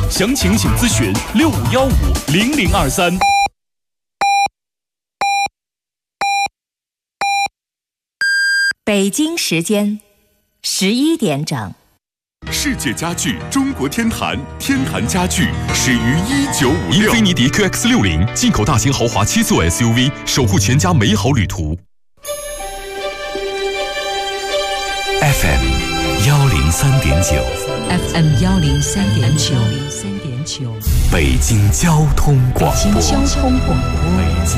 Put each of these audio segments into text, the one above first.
详情请咨询65150023。 北京时间11点整。 世界家具中国天坛，天坛家具始于1956。 英菲尼迪 QX60 进口大型豪华7座 SUV， 守护全家美好旅途。 FM 103.9 FM 103.9 北京交通广播。 北京交通广播。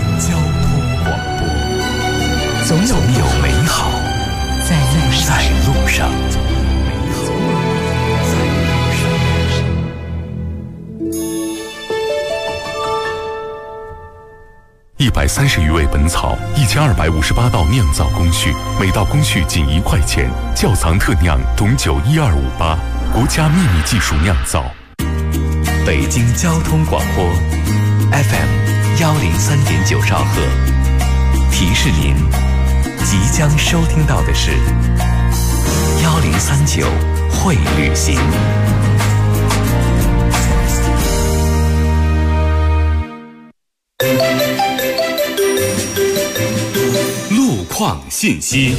总有美好在路上。130余味本草，1258道酿造工序，每道工序仅1块钱。窖藏特酿董酒12588，国家秘密技术酿造。北京交通广播 FM 103.9兆赫，提示您即将收听到的是1039会旅行。路况信息。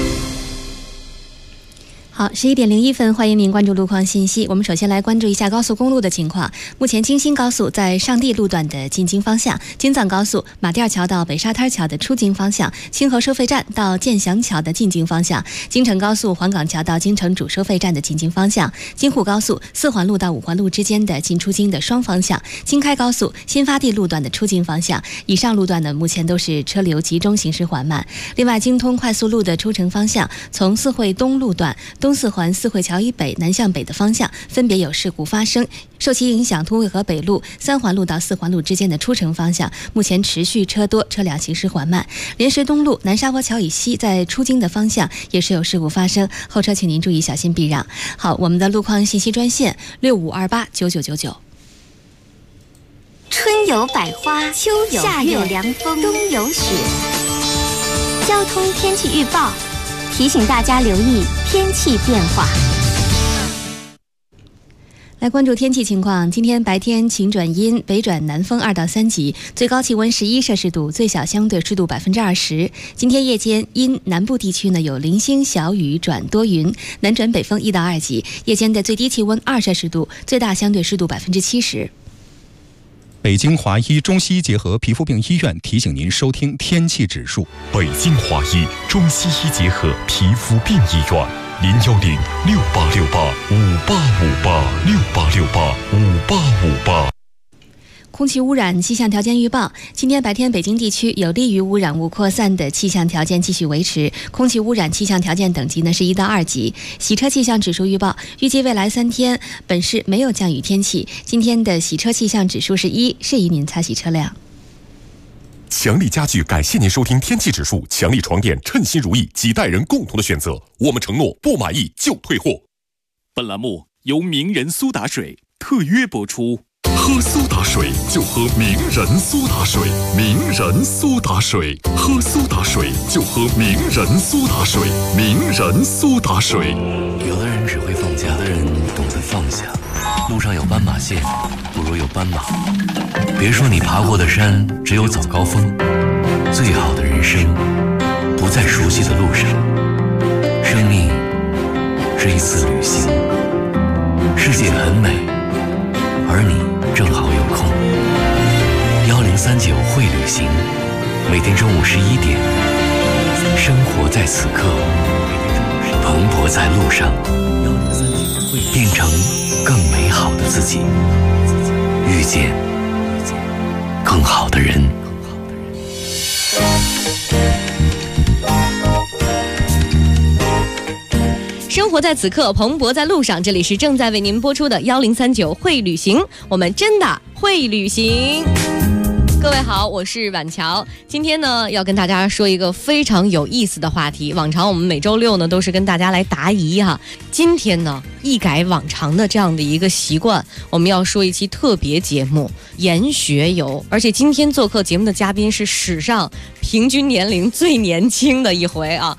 好，11点01分，欢迎您关注路况信息。我们首先来关注一下高速公路的情况。目前京新高速在上地路段的进京方向，京藏高速马甸桥到北沙滩桥的出京方向，清河收费站到建祥桥的进京方向，京承高速黄岗桥到京承主收费站的进京方向，京沪高速4环路到5环路之间的进出京的双方向，京开高速新发地路段的出京方向。以上路段呢，目前都是车流集中，行驶缓慢。另外，京通快速路的出城方向，从四惠东路段东四环四惠桥以北南向北的方向分别有事故发生，受其影响，通惠河北路3环路到4环路之间的出城方向目前持续车多，车辆行驶缓慢。莲石东路南沙坡桥以西在出京的方向也是有事故发生，后车请您注意小心避让。好，我们的路况信息专线65289999。 春有百花，秋有夏有凉风，冬有雪。交通天气预报提醒大家留意天气变化。 来关注天气情况，今天白天晴转阴，北转南风2到3级，最高气温11摄氏度，最小相对湿度20%。今天夜间因南部地区呢有零星小雨转多云，南转北风1到2级，夜间的最低气温2摄氏度，最大相对湿度70%。 北京华医中西医结合皮肤病医院提醒您收听天气指数。 北京华医中西医结合皮肤病医院，01068685858，68685858。 空气污染气象条件预报，今天白天北京地区有利于污染物扩散的气象条件继续维持，空气污染气象条件等级呢是1到2级。洗车气象指数预报，预计未来3天本市没有降雨天气。今天的洗车气象指数是1，适宜您擦洗车辆。 强力家具感谢您收听天气指数，强力床垫称心如意，几代人共同的选择，我们承诺不满意就退货。 本栏目由名人苏打水特约播出。 喝苏打水就喝名人苏打水，名人苏打水，喝苏打水就喝名人苏打水，名人苏打水。 有的人只会放假，有的人懂得放下。路上有斑马线，不如有斑马。别说你爬过的山只有早高峰，最好的人生不在熟悉的路上。生命是一次旅行，世界很美，而你正好有空。1039会旅行，每天中午11点，生活在此刻，蓬勃在路上，变成更美好的自己，遇见更好的人。 生活在此刻，蓬勃在路上。这里是正在为您播出的1039会旅行，我们真的会旅行。各位好，我是婉乔。今天呢，要跟大家说一个非常有意思的话题。往常我们每周六呢，都是跟大家来答疑哈。今天呢，一改往常的这样的一个习惯，我们要说一期特别节目——研学游。而且今天做客节目的嘉宾是史上平均年龄最年轻的一回啊。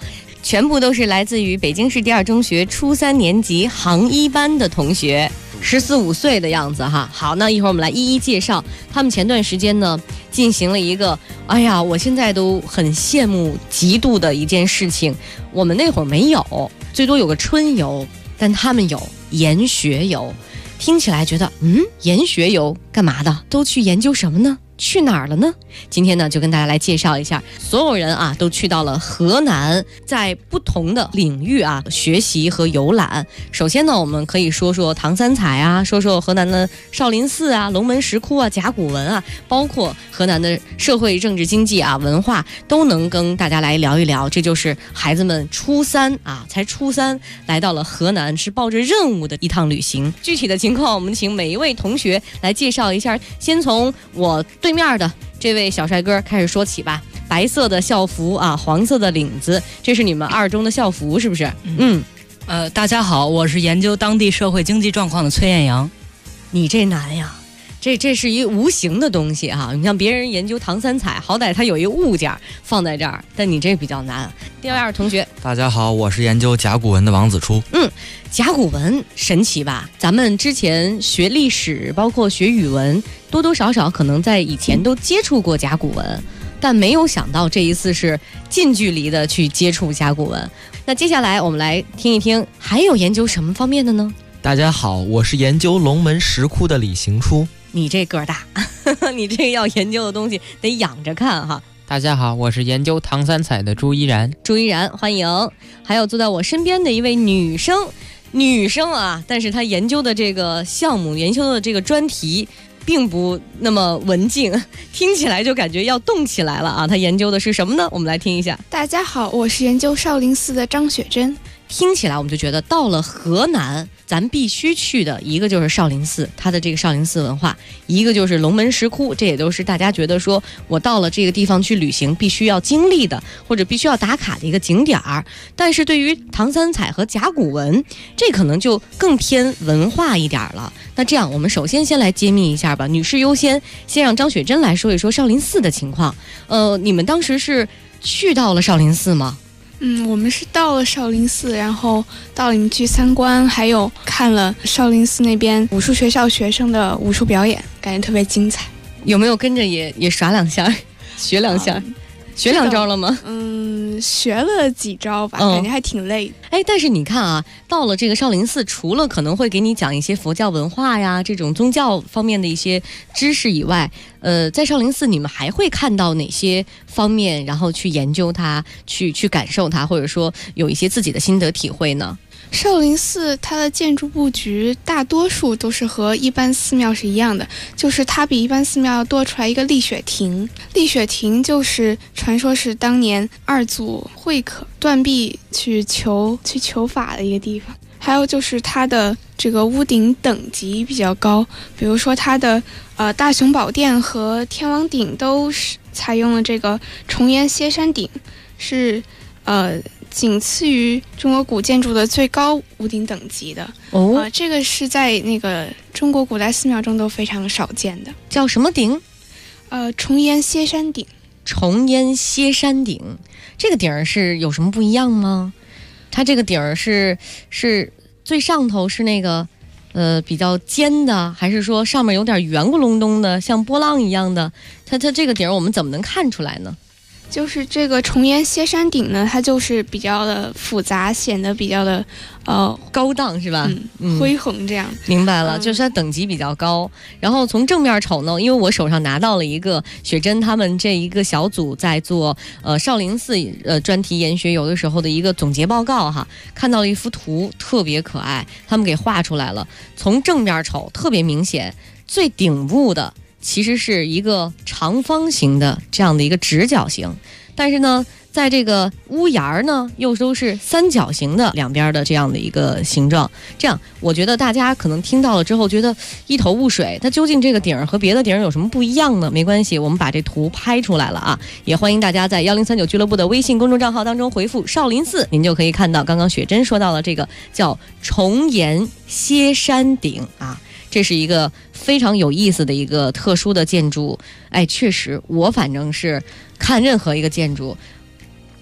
全部都是来自于北京市第二中学初3年级行一班的同学，14、15岁的样子哈。好，那一会儿我们来一一介绍。他们前段时间呢，进行了一个，哎呀，我现在都很羡慕、嫉妒的一件事情。我们那会儿没有，最多有个春游，但他们有研学游。听起来觉得，研学游干嘛的？都去研究什么呢？去哪儿了呢？今天呢，就跟大家来介绍一下，所有人啊都去到了河南，在不同的领域啊学习和游览。首先呢，我们可以说说唐三彩啊，说说河南的少林寺啊、龙门石窟啊、甲骨文啊，包括河南的社会、政治、经济啊、文化，都能跟大家来聊一聊。这就是孩子们初3啊，才初3来到了河南，是抱着任务的一趟旅行。具体的情况，我们请每一位同学来介绍一下。先从我对面的这位小帅哥开始说起吧。白色的校服啊，黄色的领子，这是你们二中的校服是不是？ 大家好，我是研究当地社会经济状况的崔艳阳。 你这难呀，这是一无形的东西哈。你像别人研究唐三彩，好歹他有一个物件放在这儿，但你这比较难。第二同学， 大家好，我是研究甲骨文的王子初。 甲骨文神奇吧？咱们之前学历史，包括学语文，多多少少可能在以前都接触过甲骨文，但没有想到这一次是近距离的去接触甲骨文。那接下来我们来听一听，还有研究什么方面的呢？ 大家好，我是研究龙门石窟的李行初。 你这个儿大，你这要研究的东西得仰着看哈。 大家好，我是研究唐三彩的朱依然。 朱依然，欢迎。还有坐在我身边的一位女生啊，但是她研究的这个项目，研究的这个专题并不那么文静，听起来就感觉要动起来了啊。她研究的是什么呢？我们来听一下。 大家好，我是研究少林寺的张雪珍。 听起来我们就觉得到了河南，咱必须去的一个就是少林寺，它的这个少林寺文化，一个就是龙门石窟，这也都是大家觉得说我到了这个地方去旅行必须要经历的，或者必须要打卡的一个景点儿。但是对于唐三彩和甲骨文，这可能就更偏文化一点了。那这样我们首先先来揭秘一下吧，女士优先，先让张雪珍来说一说少林寺的情况。你们当时是去到了少林寺吗？ 我们是到了少林寺，然后到里面去参观，还有看了少林寺那边武术学校学生的武术表演，感觉特别精彩。 有没有跟着也耍两下，学两下？学两招了吗？ 学了几招吧，感觉还挺累的。 但是你看啊，到了这个少林寺，除了可能会给你讲一些佛教文化呀，这种宗教方面的一些知识以外，在少林寺你们还会看到哪些方面，然后去研究它，去感受它，或者说有一些自己的心得体会呢？ 少林寺它的建筑布局大多数都是和一般寺庙是一样的，就是它比一般寺庙要多出来一个立雪亭。立雪亭就是传说是当年二祖慧可断臂去求法的一个地方。还有就是它的这个屋顶等级比较高，比如说它的大雄宝殿和天王顶都是采用了这个重檐歇山顶，是仅次于中国古建筑的最高屋顶等级的。这个是在那个中国古代寺庙中都非常少见的。 叫什么顶？ 重檐歇山顶。 重檐歇山顶，这个顶儿是有什么不一样吗？它这个顶儿是最上头是那个比较尖的，还是说上面有点圆咕隆咚的，像波浪一样的？它这个顶儿我们怎么能看出来呢？ 就是这个重檐歇山顶呢，它就是比较的复杂，显得比较的高档是吧？ 恢宏这样。 明白了，就是它等级比较高。然后从正面瞅呢，因为我手上拿到了一个雪珍他们这一个小组在做少林寺专题研学有的时候的一个总结报告哈，看到了一幅图特别可爱，他们给画出来了。从正面瞅特别明显，最顶部的其实是一个长方形的这样的一个直角形，但是呢在这个屋檐呢又都是三角形的两边的这样的一个形状。这样我觉得大家可能听到了之后觉得一头雾水，它究竟这个顶和别的顶有什么不一样呢？没关系，我们把这图拍出来了啊，也欢迎大家在1039俱乐部的微信公众账号当中回复少林寺，您就可以看到刚刚雪珍说到了这个叫重檐歇山顶啊，这是一个非常有意思的一个特殊的建筑。确实我反正是看任何一个建筑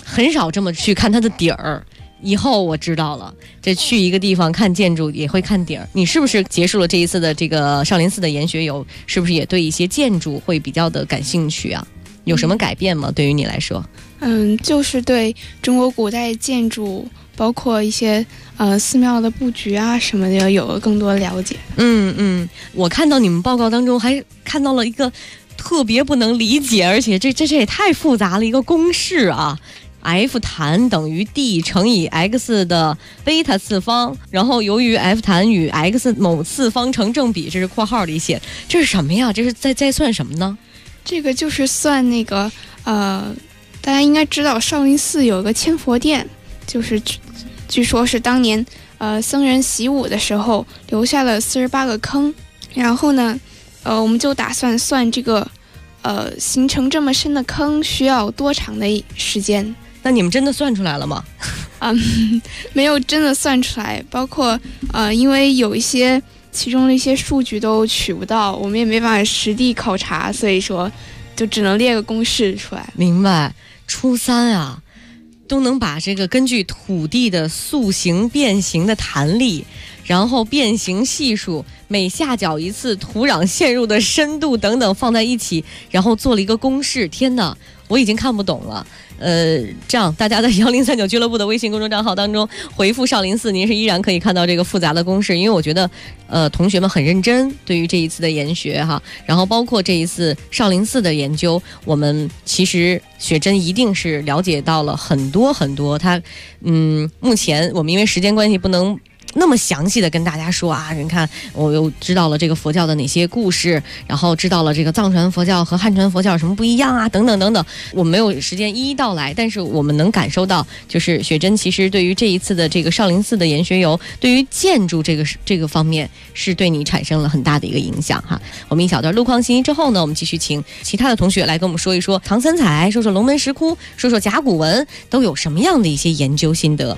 很少这么去看它的底儿。以后我知道了，这去一个地方看建筑也会看底儿。你是不是结束了这一次的这个少林寺的研学游，是不是也对一些建筑会比较的感兴趣啊？有什么改变吗？对于你来说？ 就是对中国古代建筑，包括一些寺庙的布局啊什么的，有了更多了解。 我看到你们报告当中还看到了一个特别不能理解，而且这也太复杂了一个公式啊。F 弹等于 D 乘以 X 的贝塔次方，然后由于 F 弹与 X 某次方成正比，这是括号里写，这是什么呀？这是在算什么呢？ 这个就是算那个大家应该知道少林寺有一个千佛殿，就是据说是当年僧人习武的时候留下了48个坑，然后呢我们就打算算这个形成这么深的坑需要多长的时间。 那你们真的算出来了吗？ 没有真的算出来，包括因为有一些其中的一些数据都取不到，我们也没办法实地考察，所以说就只能列个公式出来。 明白。初三啊，都能把这个根据土地的塑形变形的弹力，然后变形系数，每下脚一次土壤陷入的深度等等放在一起，然后做了一个公式。天哪，我已经看不懂了。这样大家在1039俱乐部的微信公众账号当中回复少林寺，您是依然可以看到这个复杂的公式。因为我觉得同学们很认真对于这一次的研学哈，然后包括这一次少林寺的研究，我们其实雪珍一定是了解到了很多很多。目前我们因为时间关系不能那么详细的跟大家说啊，你看我又知道了这个佛教的哪些故事，然后知道了这个藏传佛教和汉传佛教有什么不一样啊，等等等等，我没有时间一一道来，但是我们能感受到，就是雪珍其实对于这一次的这个少林寺的研学游，对于建筑这个方面是对你产生了很大的一个影响哈。我们一小段路况信息之后呢，我们继续请其他的同学来跟我们说一说唐三彩，说说龙门石窟，说说甲骨文都有什么样的一些研究心得。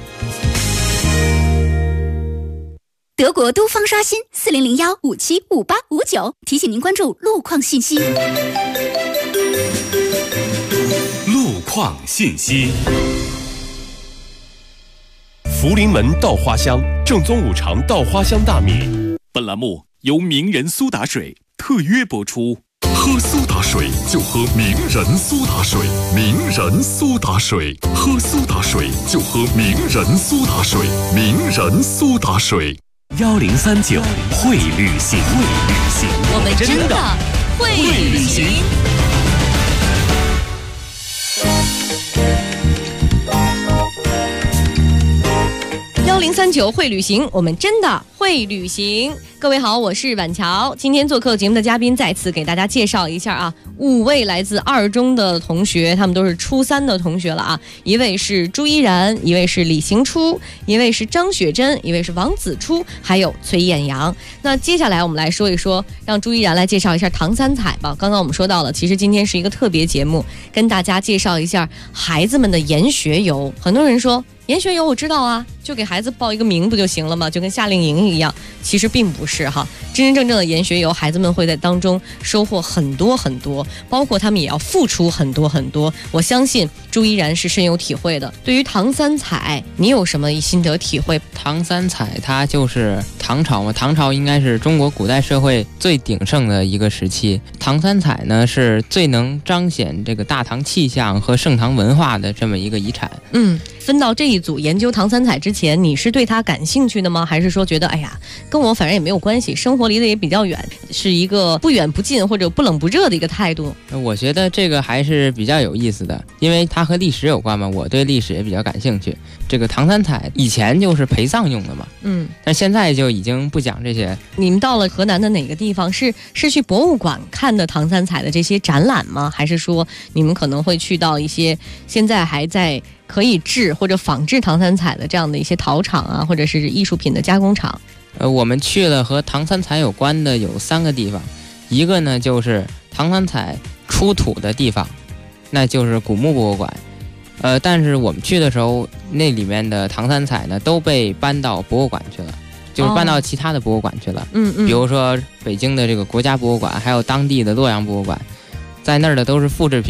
德国都方刷新4001575859，提醒您关注路况信息。 路况信息。福临门稻花香，正宗五常稻花香大米。 本栏目由名人苏打水特约播出。 喝苏打水就喝名人苏打水，名人苏打水，喝苏打水就喝名人苏打水，名人苏打水。 1039会旅行， 我们真的会旅行。1039会旅行，我们真的会旅行。各位好，我是婉乔。今天做客节目的嘉宾再次给大家介绍一下啊，5位来自二中的同学，他们都是初3的同学了啊。一位是朱依然，一位是李行初，一位是张雪珍，一位是王子初，还有崔艳阳。那接下来我们来说一说，让朱依然来介绍一下唐三彩吧。刚刚我们说到了，其实今天是一个特别节目，跟大家介绍一下孩子们的研学游。很多人说研学游我知道啊，就给孩子报一个名不就行了吗？就跟夏令营一样。其实并不是哈，真真正正的研学游，孩子们会在当中收获很多很多，包括他们也要付出很多很多。我相信朱依然是深有体会的。对于唐三彩，你有什么心得体会？ 唐三彩它就是唐朝嘛，唐朝应该是中国古代社会最鼎盛的一个时期。唐三彩呢是最能彰显这个大唐气象和盛唐文化的这么一个遗产。 分到这一组研究唐三彩之前，你是对它感兴趣的吗？还是说觉得哎呀，跟我反正也没有关系，生活离得也比较远，是一个不远不近或者不冷不热的一个态度？ 我觉得这个还是比较有意思的，因为它和历史有关嘛，我对历史也比较感兴趣。这个唐三彩以前就是陪葬用的嘛，但现在就已经不讲这些。你们到了河南的哪个地方？是去博物馆看的唐三彩的这些展览吗？还是说你们可能会去到一些现在还在可以制或者仿制唐三彩的这样的一些陶厂啊，或者是艺术品的加工厂？ 我们去了和唐三彩有关的有3个地方，一个呢就是唐三彩出土的地方，那就是古墓博物馆。但是我们去的时候，那里面的唐三彩呢都被搬到博物馆去了，就是搬到其他的博物馆去了。比如说北京的这个国家博物馆，还有当地的洛阳博物馆，在那儿的都是复制品。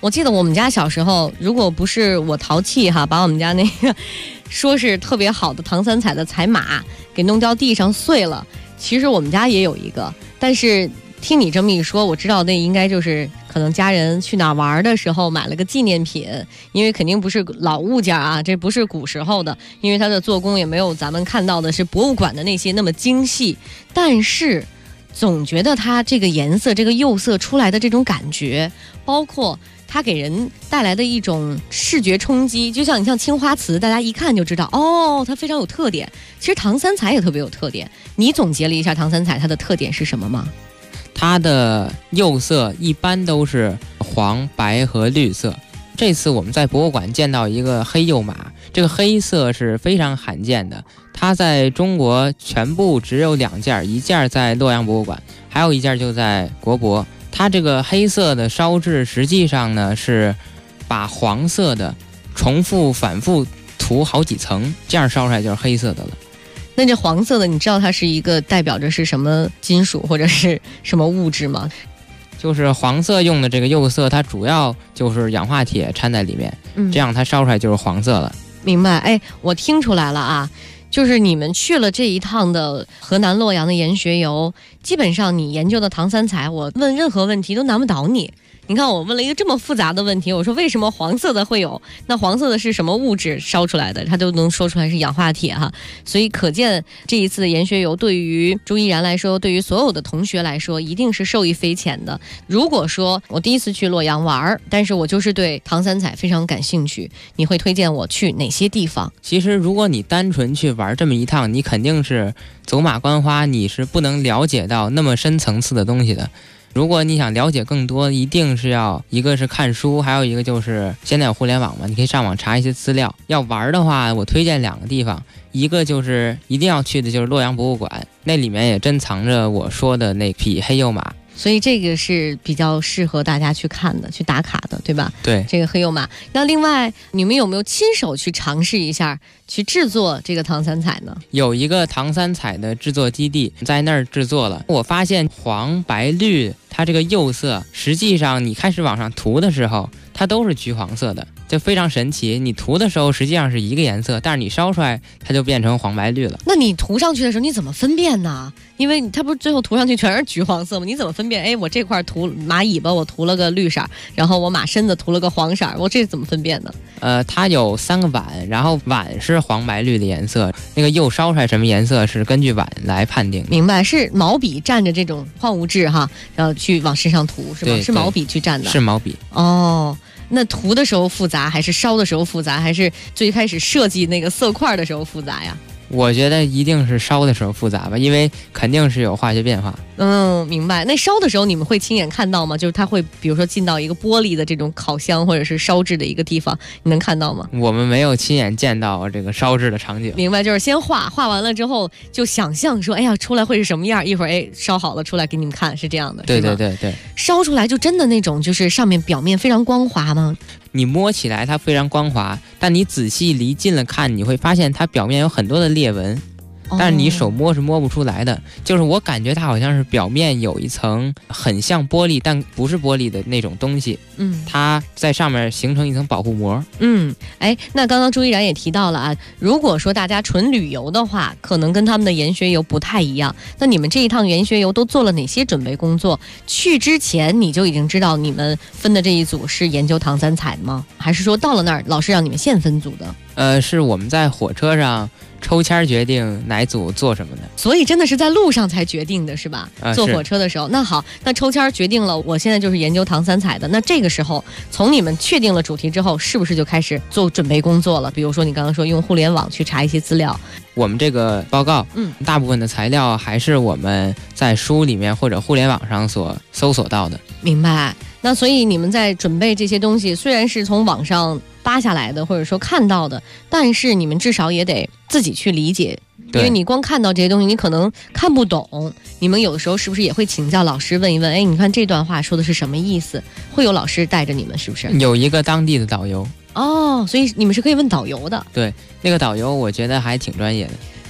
我记得我们家小时候，如果不是我淘气哈，把我们家那个说是特别好的唐三彩的彩马给弄掉地上碎了，其实我们家也有一个，但是听你这么一说，我知道那应该就是可能家人去哪玩的时候买了个纪念品，因为肯定不是老物件啊，这不是古时候的，因为它的做工也没有咱们看到的是博物馆的那些那么精细，但是总觉得它这个颜色这个釉色出来的这种感觉，包括它给人带来的一种视觉冲击，就像你像青花瓷，大家一看就知道哦，它非常有特点。其实唐三彩也特别有特点，你总结了一下唐三彩它的特点是什么吗？ 它的釉色一般都是黄、白和绿色。这次我们在博物馆见到一个黑釉马，这个黑色是非常罕见的，它在中国全部只有2件，一件在洛阳博物馆，还有一件就在国博。它这个黑色的烧制实际上呢是把黄色的重复反复涂好几层，这样烧出来就是黑色的了。 那这黄色的你知道它是一个代表着是什么金属或者是什么物质吗？ 就是黄色用的这个釉色，它主要就是氧化铁掺在里面，这样它烧出来就是黄色了。 明白。哎，我听出来了啊，就是你们去了这一趟的河南洛阳的研学游，基本上你研究的唐三彩，我问任何问题都难不倒你。你看我问了一个这么复杂的问题，我说为什么黄色的会有，那黄色的是什么物质烧出来的，它都能说出来是氧化铁哈。所以可见这一次的研学游对于朱依然来说，对于所有的同学来说一定是受益匪浅的。如果说我第一次去洛阳玩，但是我就是对唐三彩非常感兴趣，你会推荐我去哪些地方？ 其实如果你单纯去玩这么一趟，你肯定是走马观花，你是不能了解到那么深层次的东西的。如果你想了解更多，一定是要一个是看书，还有一个就是现在有互联网嘛，你可以上网查一些资料。要玩的话，我推荐2个地方，一个就是一定要去的就是洛阳博物馆，那里面也珍藏着我说的那匹黑釉马。 所以这个是比较适合大家去看的，去打卡的，对吧？ 对， 这个黑釉马。那另外，你们有没有亲手去尝试一下，去制作这个唐三彩呢？ 有一个唐三彩的制作基地，在那儿制作了。我发现黄、白、绿，它这个釉色，实际上你开始往上涂的时候，它都是橘黄色的，就非常神奇。你涂的时候实际上是一个颜色，但是你烧出来它就变成黄白绿了。 那你涂上去的时候你怎么分辨呢？因为它不是最后涂上去全是橘黄色吗？你怎么分辨？哎，我这块涂马尾巴我涂了个绿色，然后我马身子涂了个黄色，我这怎么分辨呢？ 它有3个碗，然后碗是黄白绿的颜色，那个釉烧出来什么颜色是根据碗来判定。 明白，是毛笔蘸着这种矿物质哈，然后去往身上涂是吗？是毛笔去蘸的？ 是毛笔。 哦。那涂的时候复杂，还是烧的时候复杂，还是最开始设计那个色块的时候复杂呀？ 我觉得一定是烧的时候复杂吧，因为肯定是有化学变化。 明白。那烧的时候你们会亲眼看到吗？就是它会比如说进到一个玻璃的这种烤箱或者是烧制的一个地方，你能看到吗？ 我们没有亲眼见到这个烧制的场景。 明白，就是先画完了之后就想象说，哎呀，出来会是什么样，一会儿哎烧好了出来给你们看，是这样的。 对对对对。 烧出来就真的那种就是上面表面非常光滑吗？ 你摸起来它非常光滑，但你仔细离近了看，你会发现它表面有很多的裂纹，但是你手摸是摸不出来的。就是我感觉它好像是表面有一层很像玻璃但不是玻璃的那种东西，它在上面形成一层保护膜。 哎，那刚刚朱依然也提到了啊，如果说大家纯旅游的话，可能跟他们的研学游不太一样。那你们这一趟研学游都做了哪些准备工作？去之前你就已经知道你们分的这一组是研究唐三彩吗？还是说到了那儿老师让你们现分组的？ 是我们在火车上抽签决定哪组做什么的， 所以真的是在路上才决定的是吧？坐火车的时候。那好，那抽签决定了，我现在就是研究唐三彩的。那这个时候，从你们确定了主题之后，是不是就开始做准备工作了？比如说你刚刚说用互联网去查一些资料。 我们这个报告，大部分的材料还是我们在书里面或者互联网上所搜索到的。 明白。那所以你们在准备这些东西，虽然是从网上扒下来的或者说看到的，但是你们至少也得自己去理解，因为你光看到这些东西你可能看不懂。你们有的时候是不是也会请教老师问一问，哎，你看这段话说的是什么意思？会有老师带着你们是不是？ 有一个当地的导游。 所以你们是可以问导游的。 对，那个导游我觉得还挺专业的。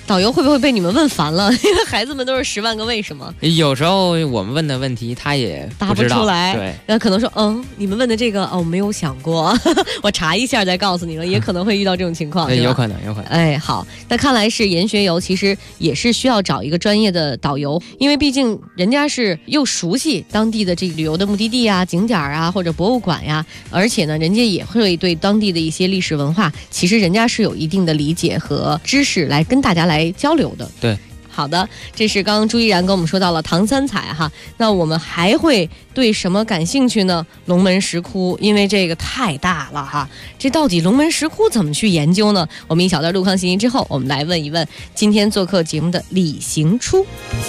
导游会不会被你们问烦了？因为孩子们都是10万个为什么。 有时候我们问的问题他也答不出来， 对， 那可能说你们问的这个我没有想过，我查一下再告诉你们，也可能会遇到这种情况。 对，有可能。 哎，好，那看来是研学游其实也是需要找一个专业的导游，因为毕竟人家是又熟悉当地的这个旅游的目的地啊、景点啊或者博物馆呀，而且呢，人家也会对当地的一些历史文化，其实人家是有一定的理解和知识来跟大家来交流的。 对。 好的，这是刚刚朱依然跟我们说到了唐三彩哈，那我们还会对什么感兴趣呢？龙门石窟，因为这个太大了哈，这到底龙门石窟怎么去研究呢？我们一小段路况信息之后，我们来问一问今天做客节目的李行初。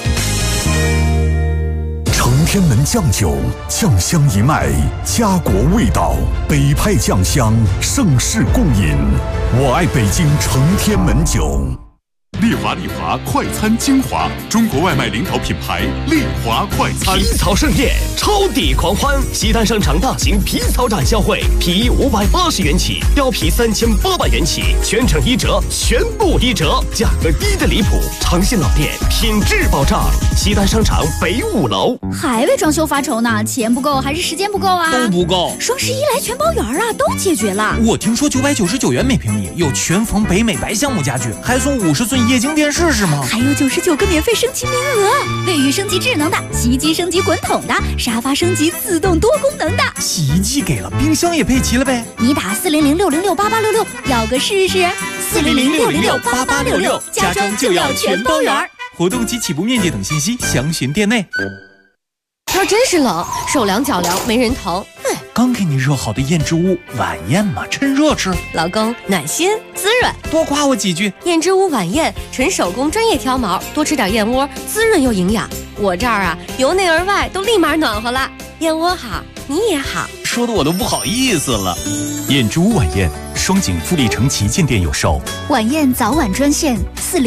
承天门酱酒，酱香一脉，家国味道，北派酱香，盛世共饮。我爱北京承天门酒。 丽华快餐精华，中国外卖领导品牌丽华快餐。 皮草盛宴，超抵狂欢！西单商场大型皮草展销会，皮衣580元起，貂皮3800元起，全程1折，全部1折，价格低的离谱。诚信老店，品质保障。西单商场北5楼。 还为装修发愁呢？钱不够还是时间不够啊？ 都不够。 双11来全包圆啊，都解决了。 我听说999元每平米有全房北美白橡木家具，还送50寸液晶电视是吗？ 还有99个免费升级名额，卫浴升级智能的，洗衣机升级滚筒的，沙发升级自动多功能的。 洗衣机给了，冰箱也配齐了呗。 你打400-606-8866，要个试试。400-606-8866，家装就要全包圆。 活动及起步面积等信息详询店内。 天真是冷，手凉脚凉没人疼。 刚给你热好的燕之屋晚宴嘛，趁热吃。 老公暖心滋润， 多夸我几句。 燕之屋晚宴纯手工专业挑毛，多吃点燕窝，滋润又营养。我这儿啊，由内而外都立马暖和了。燕窝好，你也好， 说的我都不好意思了。 燕之屋晚宴，双井富力城旗舰店有售。 晚宴早晚专线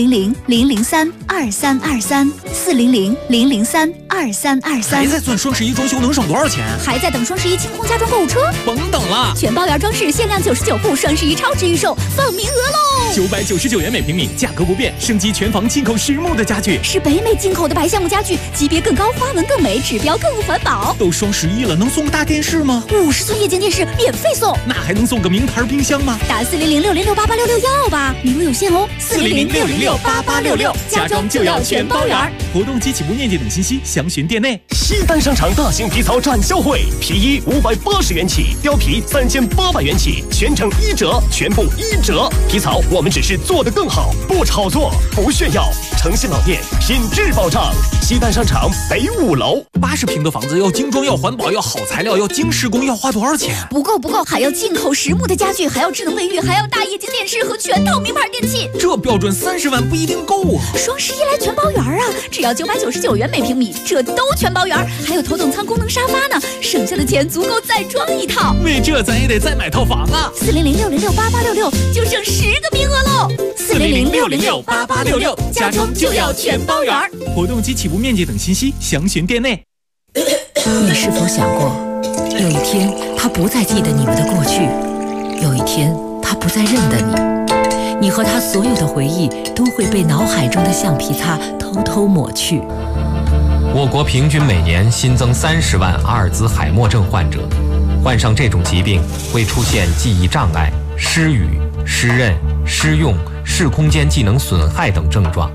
400-003-2323，400-003-2323。 还在算双11装修能省多少钱？ 还在等双11清空家装购物车？ 甭等了， 全包圆装饰限量99户，双11超值预售，放名额喽 ！999元每平米，价格不变，升级全房进口实木的家具， 是北美进口的白橡木家具，级别更高，花纹更美，指标更环保。 都双11了，能送个大电视吗 ？50寸液晶电视免费送， 那还能送个名牌冰箱吗？ 打400-606-8866要吧，名额有限哦。 400-606-8866，家装就要全包圆。 活动及起步面积等信息详询店内。 西单商场大型皮草展销会，皮衣580元起，貂皮3800元起，全程1折，全部1折。皮草我们只是做得更好，不炒作，不炫耀。诚信老店，品质保障。西单商场北5楼。 80平的房子要精装，要环保，要好材料，要精施工，要花多少钱？ 不够，还要进口实木的家具，还要智能卫浴，还要大液晶电视和全套名牌电器。 这标准30万不一定够啊！ 双11来全包圆啊，只要999元每平米，这都全包圆，还有头等舱功能沙发呢，省下的钱足够再装一套。 为这咱也得再买套房啊 ！400-606-8866，就剩10个名额喽 ！400-606-8866，家装就要全包圆。 活动及起步面积等信息详询店内。 你是否想过，有一天他不再记得你们的过去，有一天他不再认得你，你和他所有的回忆都会被脑海中的橡皮擦偷偷抹去。 我国平均每年新增30万阿尔兹海默症患者，患上这种疾病会出现记忆障碍、失语、失认、失用、视空间技能损害等症状。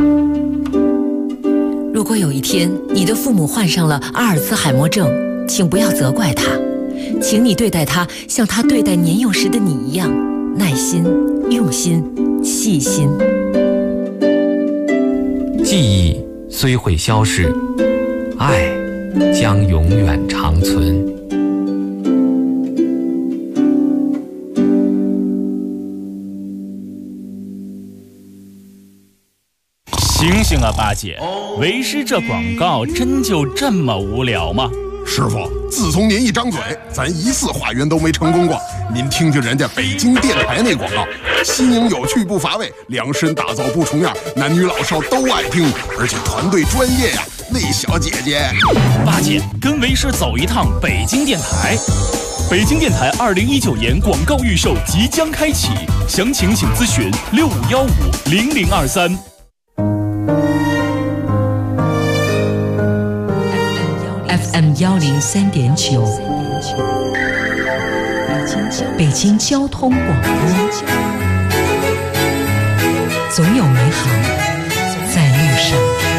如果有一天你的父母患上了阿尔兹海默症，请不要责怪他，请你对待他像他对待年幼时的你一样，耐心、用心、细心。 记忆虽会消逝，爱将永远长存。 醒醒啊，八戒！为师这广告真就这么无聊吗？ 师傅，自从您一张嘴，咱1次化缘都没成功过。您听听人家北京电台那广告，新颖有趣不乏味，量身打造不重样，男女老少都爱听，而且团队专业呀。那小姐姐， 八戒跟为师走一趟北京电台。 北京电台2019年广告预售即将开启，详情请咨询65150023。 FM 103.9，北京交通广播，总有美好在路上。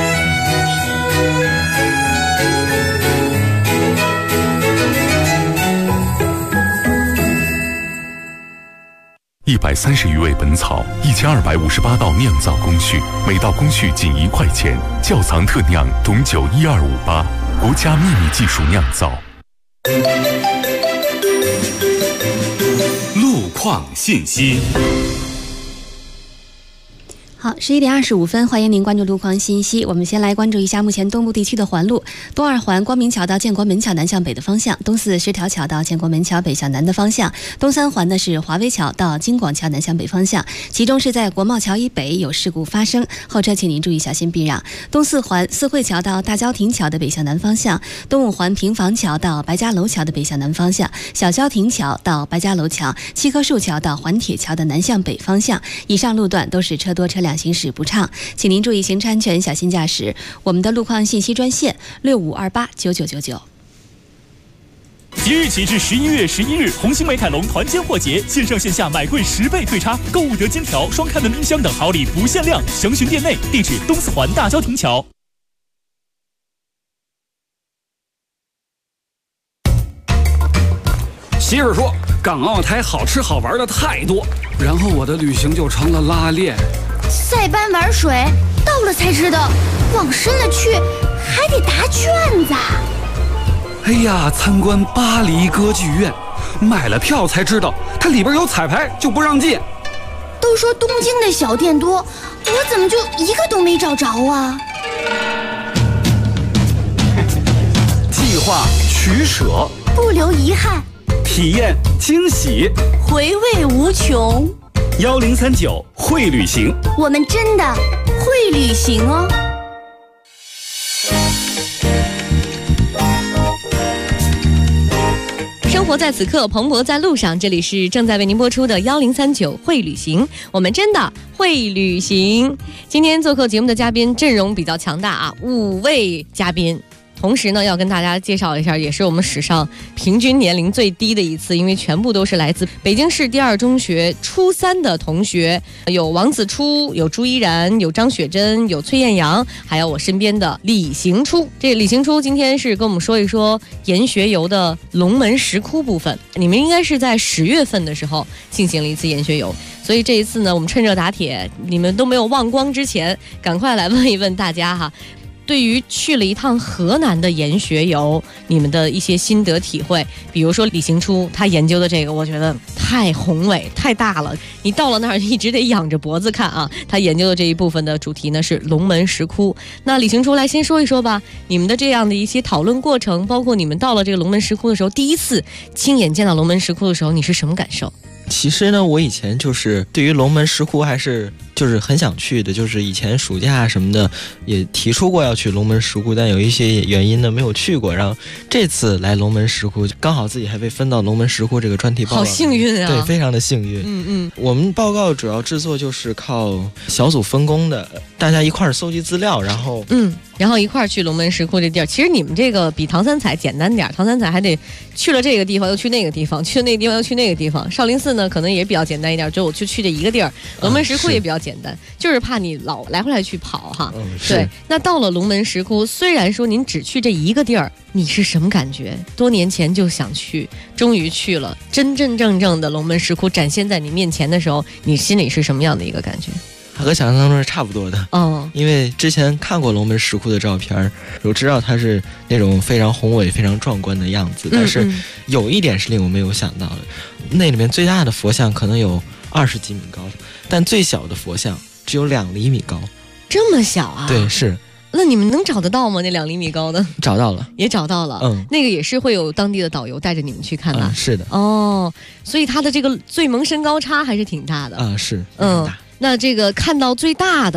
130余味本草，1258道酿造工序，每道工序仅1块钱。窖藏特酿董酒12588，国家秘密技术酿造。 路况信息。 好，11点25分，欢迎您关注路况信息。我们先来关注一下目前东部地区的环路：东二环光明桥到建国门桥南向北的方向，东四十条桥到建国门桥北向南的方向，东三环呢是华威桥到京广桥南向北方向，其中是在国贸桥以北有事故发生，后车请您注意小心避让。东四环四惠桥到大郊亭桥的北向南方向，东五环平房桥到白家楼桥的北向南方向，小郊亭桥到白家楼桥，七棵树桥到环铁桥的南向北方向，以上路段都是车多车辆行驶不畅，请您注意行车安全，小心驾驶。我们的路况信息专线65289999。 即日起至11月11日，红星美凯龙团坚货节，线上线下买贵10倍对差，购物得金条、双开门冰箱等好礼不限量，详询店内。地址东四环大郊亭桥。 媳妇说，港澳台好吃好玩的太多，然后我的旅行就成了拉练。 塞班玩水，到了才知道，往深了去还得答卷子。 哎呀，参观巴黎歌剧院，买了票才知道，它里边有彩排就不让进。 都说东京的小店多，我怎么就一个都没找着啊？ 计划取舍， 不留遗憾， 体验惊喜， 回味无穷。 1039会旅行， 我们真的会旅行哦。 生活在此刻，蓬勃在路上。这里是正在为您播出的1039会旅行，我们真的会旅行。今天做客节目的嘉宾阵容比较强大啊，5位嘉宾。同时呢，要跟大家介绍一下，也是我们史上平均年龄最低的一次，因为全部都是来自北京市第二中学初3的同学，有王子初，有朱依然，有张雪珍，有崔艳阳，还有我身边的李行初。这李行初今天是跟我们说一说研学游的龙门石窟部分。你们应该是在10月份的时候进行了一次研学游，所以这一次呢，我们趁热打铁，你们都没有忘光之前，赶快来问一问大家哈。对于去了一趟河南的研学游，你们的一些心得体会，比如说李行初他研究的这个，我觉得太宏伟太大了，你到了那儿一直得仰着脖子看啊。他研究的这一部分的主题呢是龙门石窟。那李行初来先说一说吧，你们的这样的一些讨论过程，包括你们到了这个龙门石窟的时候，第一次亲眼见到龙门石窟的时候，你是什么感受？ 其实呢，我以前就是对于龙门石窟还是就是很想去的，就是以前暑假什么的也提出过要去龙门石窟，但有一些原因呢没有去过。然后这次来龙门石窟，刚好自己还被分到龙门石窟这个专题报告， 好幸运啊！ 对，非常的幸运。我们报告主要制作就是靠小组分工的，大家一块儿搜集资料，然后一块儿去龙门石窟这地儿。其实你们这个比唐三彩简单点，唐三彩还得去了这个地方又去那个地方，去了那个地方又去那个地方。少林寺呢可能也比较简单一点，就我就去这一个地儿。龙门石窟也比较简单，就是怕你老来回来去跑哈。对，那到了龙门石窟，虽然说您只去这一个地儿，你是什么感觉？多年前就想去，终于去了，真真正正的龙门石窟展现在你面前的时候，你心里是什么样的一个感觉？ 和想象当中是差不多的因为之前看过龙门石窟的照片，我知道它是那种非常宏伟非常壮观的样子，但是有一点是令我没有想到的，那里面最大的佛像可能有20几米高，但最小的佛像只有2厘米高。 这么小啊？ 对，是。 那你们能找得到吗？那2厘米高的？ 找到了， 也找到了。那个也是会有当地的导游带着你们去看的。 是的。 所以它的这个最萌身高差还是挺大的。 是。 那这个看到最大的，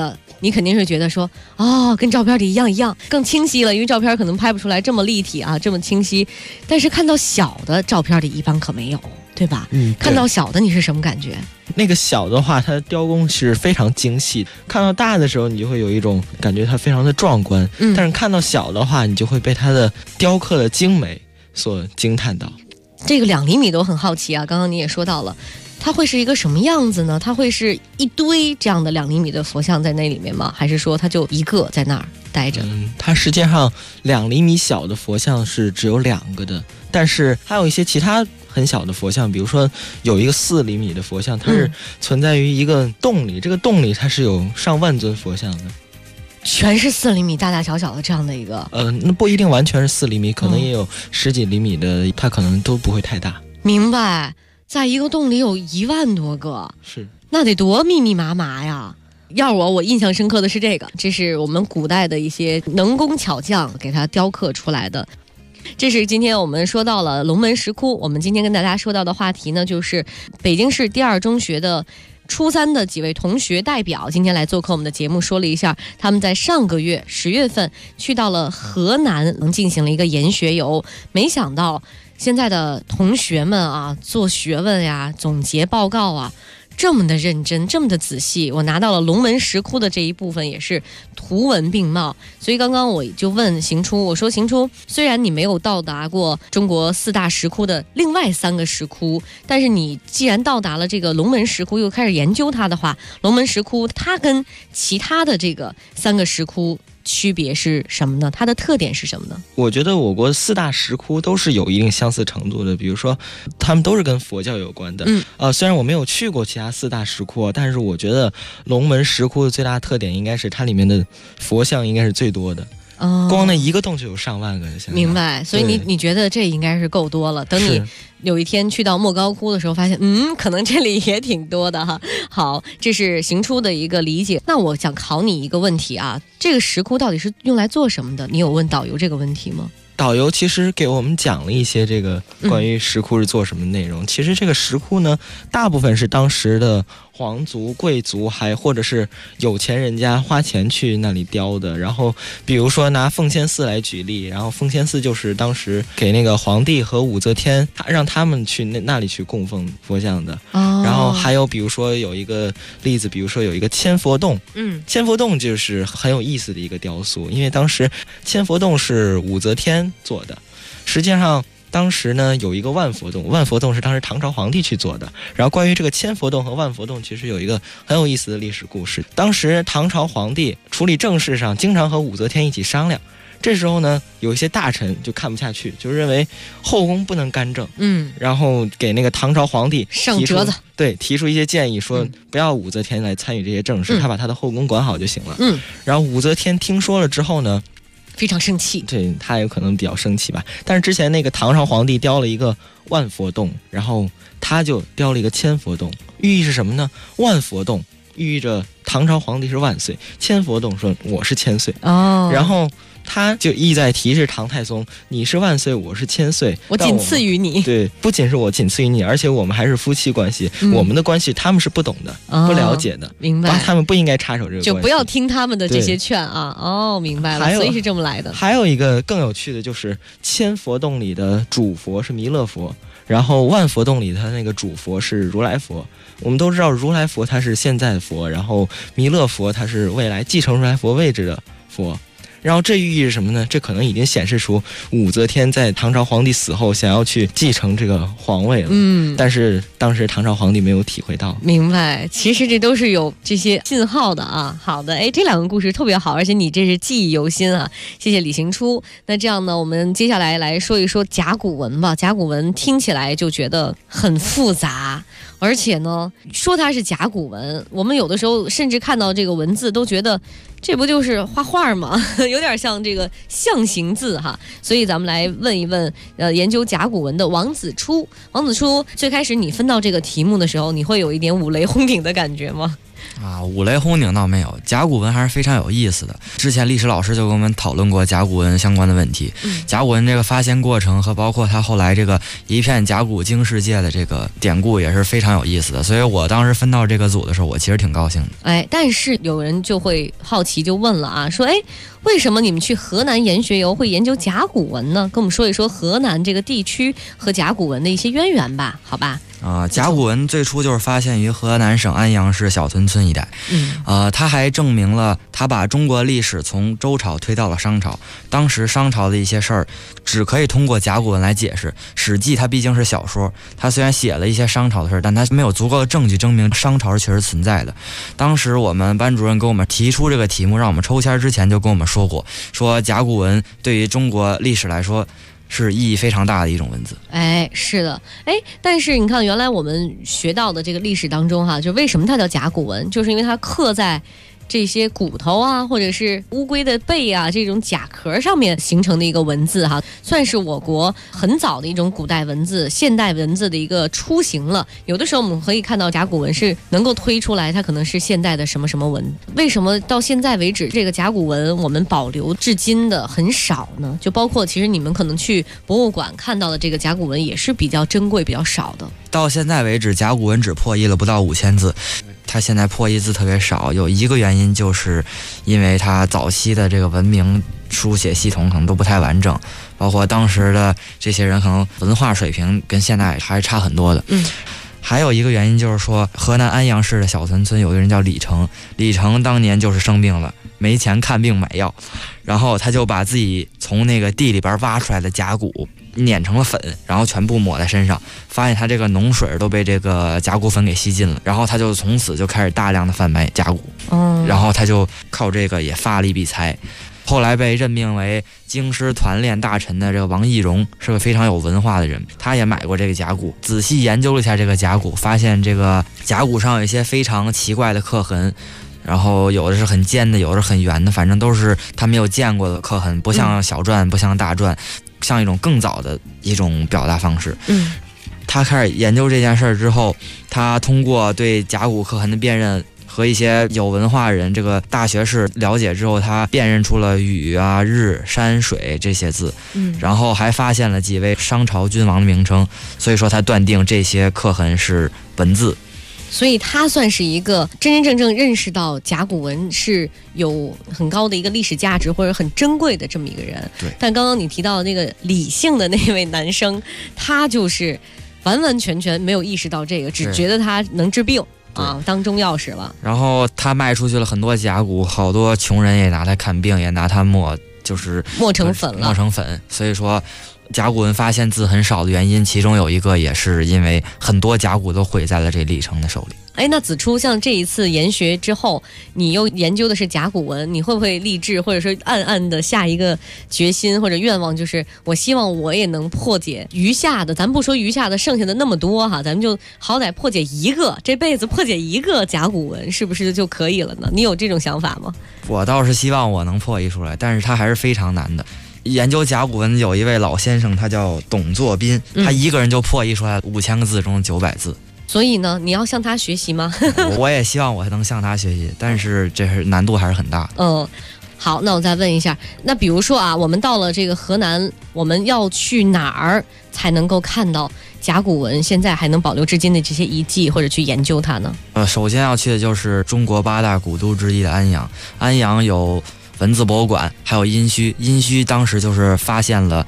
你肯定是觉得说，哦，跟照片里一样，更清晰了，因为照片可能拍不出来这么立体啊，这么清晰。但是看到小的照片里一般可没有，对吧？看到小的你是什么感觉？ 那个小的话，它的雕工是非常精细，看到大的时候，你就会有一种感觉它非常的壮观。但是看到小的话，你就会被它的雕刻的精美所惊叹到。 这个2厘米都很好奇啊，刚刚你也说到了。它会是一个什么样子呢？它会是一堆这样的2厘米的佛像在那里面吗？还是说它就一个在那儿待着？ 它实际上2厘米小的佛像是只有2个的，但是还有一些其他很小的佛像，比如说有一个4厘米的佛像，它是存在于一个洞里，这个洞里它是有上万尊佛像的。 全是4厘米大大小小的这样的一个？ 那不一定完全是4厘米，可能也有10几厘米的，它可能都不会太大。 明白。在一个洞里有1万多个， 是那得多密密麻麻呀！要我印象深刻的是这个，这是我们古代的一些能工巧匠给它雕刻出来的。这是今天我们说到了龙门石窟，我们今天跟大家说到的话题呢，就是北京市第2中学的初3的几位同学代表今天来做客我们的节目，说了一下他们在上个月10月份去到了河南，进行了一个研学游。没想到现在的同学们啊，做学问呀、总结报告啊，这么的认真，这么的仔细。我拿到了龙门石窟的这一部分也是图文并茂，所以刚刚我就问行初，我说行初，虽然你没有到达过中国4大石窟的另外3个石窟，但是你既然到达了这个龙门石窟，又开始研究它的话，龙门石窟它跟其他的这个3个石窟区别是什么呢？它的特点是什么呢？ 我觉得我国4大石窟都是有一定相似程度的，比如说他们都是跟佛教有关的。虽然我没有去过其他4大石窟，但是我觉得龙门石窟的最大特点应该是它里面的佛像应该是最多的。光那一个洞就有上万个。 明白，所以你觉得这应该是够多了。等你有一天去到莫高窟的时候，发现可能这里也挺多的哈。好，这是行初的一个理解。那我想考你一个问题啊，这个石窟到底是用来做什么的？你有问导游这个问题吗？ 导游其实给我们讲了一些这个关于石窟是做什么内容。其实这个石窟呢，大部分是当时的皇族、贵族，还或者是有钱人家花钱去那里雕的。然后比如说拿奉先寺来举例，然后奉先寺就是当时给那个皇帝和武则天，让他们去那里去供奉佛像的。然后还有比如说有一个例子，比如说有一个千佛洞。千佛洞就是很有意思的一个雕塑，因为当时千佛洞是武则天做的，实际上当时呢有一个万佛洞，万佛洞是当时唐朝皇帝去做的。然后关于这个千佛洞和万佛洞其实有一个很有意思的历史故事。当时唐朝皇帝处理政事上经常和武则天一起商量，这时候呢有一些大臣就看不下去，就认为后宫不能干政，然后给那个唐朝皇帝上折子， 提出一些建议，说不要武则天来参与这些政事，他把他的后宫管好就行了。然后武则天听说了之后呢， 非常生气， 对，他有可能比较生气吧。但是之前那个唐朝皇帝雕了一个万佛洞，然后他就雕了一个千佛洞，寓意是什么呢？万佛洞寓意着唐朝皇帝是万岁，千佛洞说我是千岁。然后他就意在提示唐太宗，你是万岁，我是千岁， 我仅次于你。 对，不仅是我仅次于你，而且我们还是夫妻关系，我们的关系他们是不懂的，不了解的。 明白， 他们不应该插手这个关系， 就不要听他们的这些劝啊。明白了，所以是这么来的。 还有一个更有趣的就是千佛洞里的主佛是弥勒佛，然后万佛洞里它那个主佛是如来佛。我们都知道如来佛它是现在的佛，然后弥勒佛它是未来继承如来佛位置的佛。然后这寓意是什么呢？这可能已经显示出武则天在唐朝皇帝死后想要去继承这个皇位了。但是当时唐朝皇帝没有体会到。 明白，其实这都是有这些信号的啊。好的，这2个故事特别好，而且你这是记忆犹新啊。谢谢李行初。那这样呢，我们接下来来说一说甲骨文吧。甲骨文听起来就觉得很复杂，而且呢，说它是甲骨文，我们有的时候甚至看到这个文字都觉得这不就是画画吗？有点像这个象形字哈。所以咱们来问一问研究甲骨文的王子初。王子初，最开始你分到这个题目的时候，你会有一点五雷轰顶的感觉吗？ 啊，五雷轰顶倒没有，甲骨文还是非常有意思的。之前历史老师就跟我们讨论过甲骨文相关的问题，甲骨文这个发现过程和包括它后来这个一片甲骨惊世界的这个典故也是非常有意思的。所以我当时分到这个组的时候，我其实挺高兴的。 哎，但是有人就会好奇，就问了啊，说为什么你们去河南研学游会研究甲骨文呢？跟我们说一说河南这个地区和甲骨文的一些渊源吧，好吧？ 甲骨文最初就是发现于河南省安阳市小屯村一带。它还证明了它把中国历史从周朝推到了商朝。当时商朝的一些事儿只可以通过甲骨文来解释。史记它毕竟是小说，它虽然写了一些商朝的事儿，但它没有足够的证据证明商朝是确实存在的。当时我们班主任给我们提出这个题目让我们抽签之前就跟我们说过，说甲骨文对于中国历史来说是意义非常大的一种文字。 是的，但是你看，原来我们学到的这个历史当中就为什么它叫甲骨文，就是因为它刻在这些骨头啊，或者是乌龟的背啊，这种甲壳上面形成的一个文字算是我国很早的一种古代文字、现代文字的一个雏形了。有的时候我们可以看到甲骨文是能够推出来，它可能是现代的什么什么文。为什么到现在为止，这个甲骨文我们保留至今的很少呢？就包括其实你们可能去博物馆看到的这个甲骨文也是比较珍贵、比较少的。 到现在为止，甲骨文只破译了不到5000字。它现在破译字特别少，有一个原因就是因为它早期的这个文明书写系统可能都不太完整，包括当时的这些人可能文化水平跟现在还是差很多的。还有一个原因就是说，河南安阳市的小屯村有一个人叫李成，李成当年就是生病了，没钱看病买药，然后他就把自己从那个地里边挖出来的甲骨碾成了粉，然后全部抹在身上，发现他这个脓水都被这个甲骨粉给吸尽了，然后他就从此就开始大量的贩卖甲骨，然后他就靠这个也发了一笔财。后来被任命为京师团练大臣的这个王懿荣是个非常有文化的人，他也买过这个甲骨，仔细研究了一下这个甲骨，发现这个甲骨上有一些非常奇怪的刻痕，然后有的是很尖的，有的是很圆的，反正都是他没有见过的刻痕，不像小篆，不像大篆，像一种更早的一种表达方式。他开始研究这件事之后，他通过对甲骨刻痕的辨认和一些有文化人这个大学士了解之后，他辨认出了禹啊、日、山、水这些字，然后还发现了几位商朝君王的名称，所以说他断定这些刻痕是文字。 所以他算是一个真真正正认识到甲骨文是有很高的一个历史价值或者很珍贵的这么一个人。 对。 但刚刚你提到那个李姓的那位男生，他就是完完全全没有意识到这个，只觉得他能治病当中药使了。 然后他卖出去了很多甲骨，好多穷人也拿他看病，也拿他磨成粉。所以说甲骨文发现字很少的原因，其中有一个也是因为很多甲骨都毁在了这李成的手里。 那子初，像这一次研学之后，你又研究的是甲骨文，你会不会立志或者说暗暗的下一个决心或者愿望，就是我希望我也能破解余下的，咱不说余下的剩下的那么多咱们就好歹破解一个，这辈子破解一个甲骨文是不是就可以了呢？你有这种想法吗？ 我倒是希望我能破译出来，但是它还是非常难的。研究甲骨文有一位老先生，他叫董作宾，他一个人就破译出来5000个字中的900字。 所以呢，你要向他学习吗？ 我也希望我能向他学习，但是这是难度还是很大的。 好，那我再问一下，那比如说我们到了这个河南，我们要去哪儿才能够看到甲骨文现在还能保留至今的这些遗迹，或者去研究它呢？ 首先要去的就是中国8大古都之一的安阳。安阳有文字博物馆，还有殷墟。殷墟当时就是发现了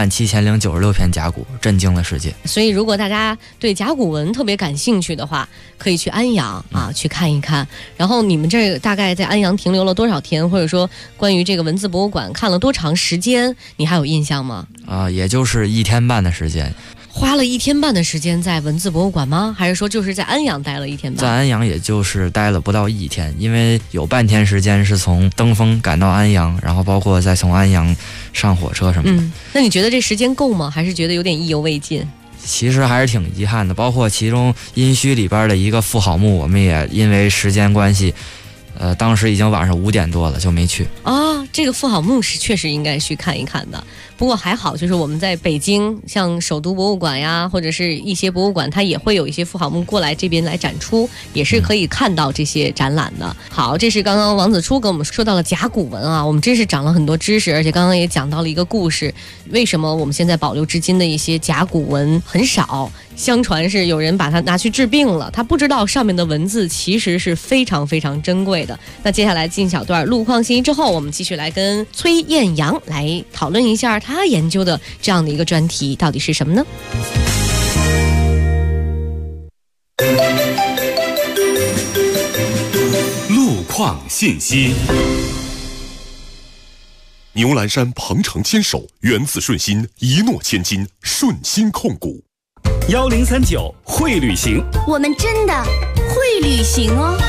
17096片甲骨，震惊了世界。 所以如果大家对甲骨文特别感兴趣的话，可以去安阳去看一看。然后你们这大概在安阳停留了多少天，或者说关于这个文字博物馆看了多长时间，你还有印象吗？ 也就是1天半的时间。 花了1天半的时间在文字博物馆吗？还是说就是在安阳待了1天半？ 在安阳也就是待了不到1天，因为有半天时间是从登封赶到安阳，然后包括再从安阳上火车什么的。 那你觉得这时间够吗？还是觉得有点意犹未尽？ 其实还是挺遗憾的，包括其中殷墟里边的一个妇好墓，我们也因为时间关系当时已经晚上5点多了，就没去。 这个妇好墓是确实应该去看一看的。不过还好，就是我们在北京，像首都博物馆呀，或者是一些博物馆，它也会有一些妇好墓过来这边来展出，也是可以看到这些展览的。好，这是刚刚王子初跟我们说到了甲骨文啊，我们真是长了很多知识，而且刚刚也讲到了一个故事，为什么我们现在保留至今的一些甲骨文很少？相传是有人把它拿去治病了，他不知道上面的文字其实是非常非常珍贵的。那接下来进小段路况信息之后，我们继续来跟崔艳阳来讨论一下他研究的这样的一个专题到底是什么呢？ 路况信息。牛栏山鹏程牵手，源自顺心，一诺千金，顺心控股。 1039会旅行， 我们真的会旅行哦。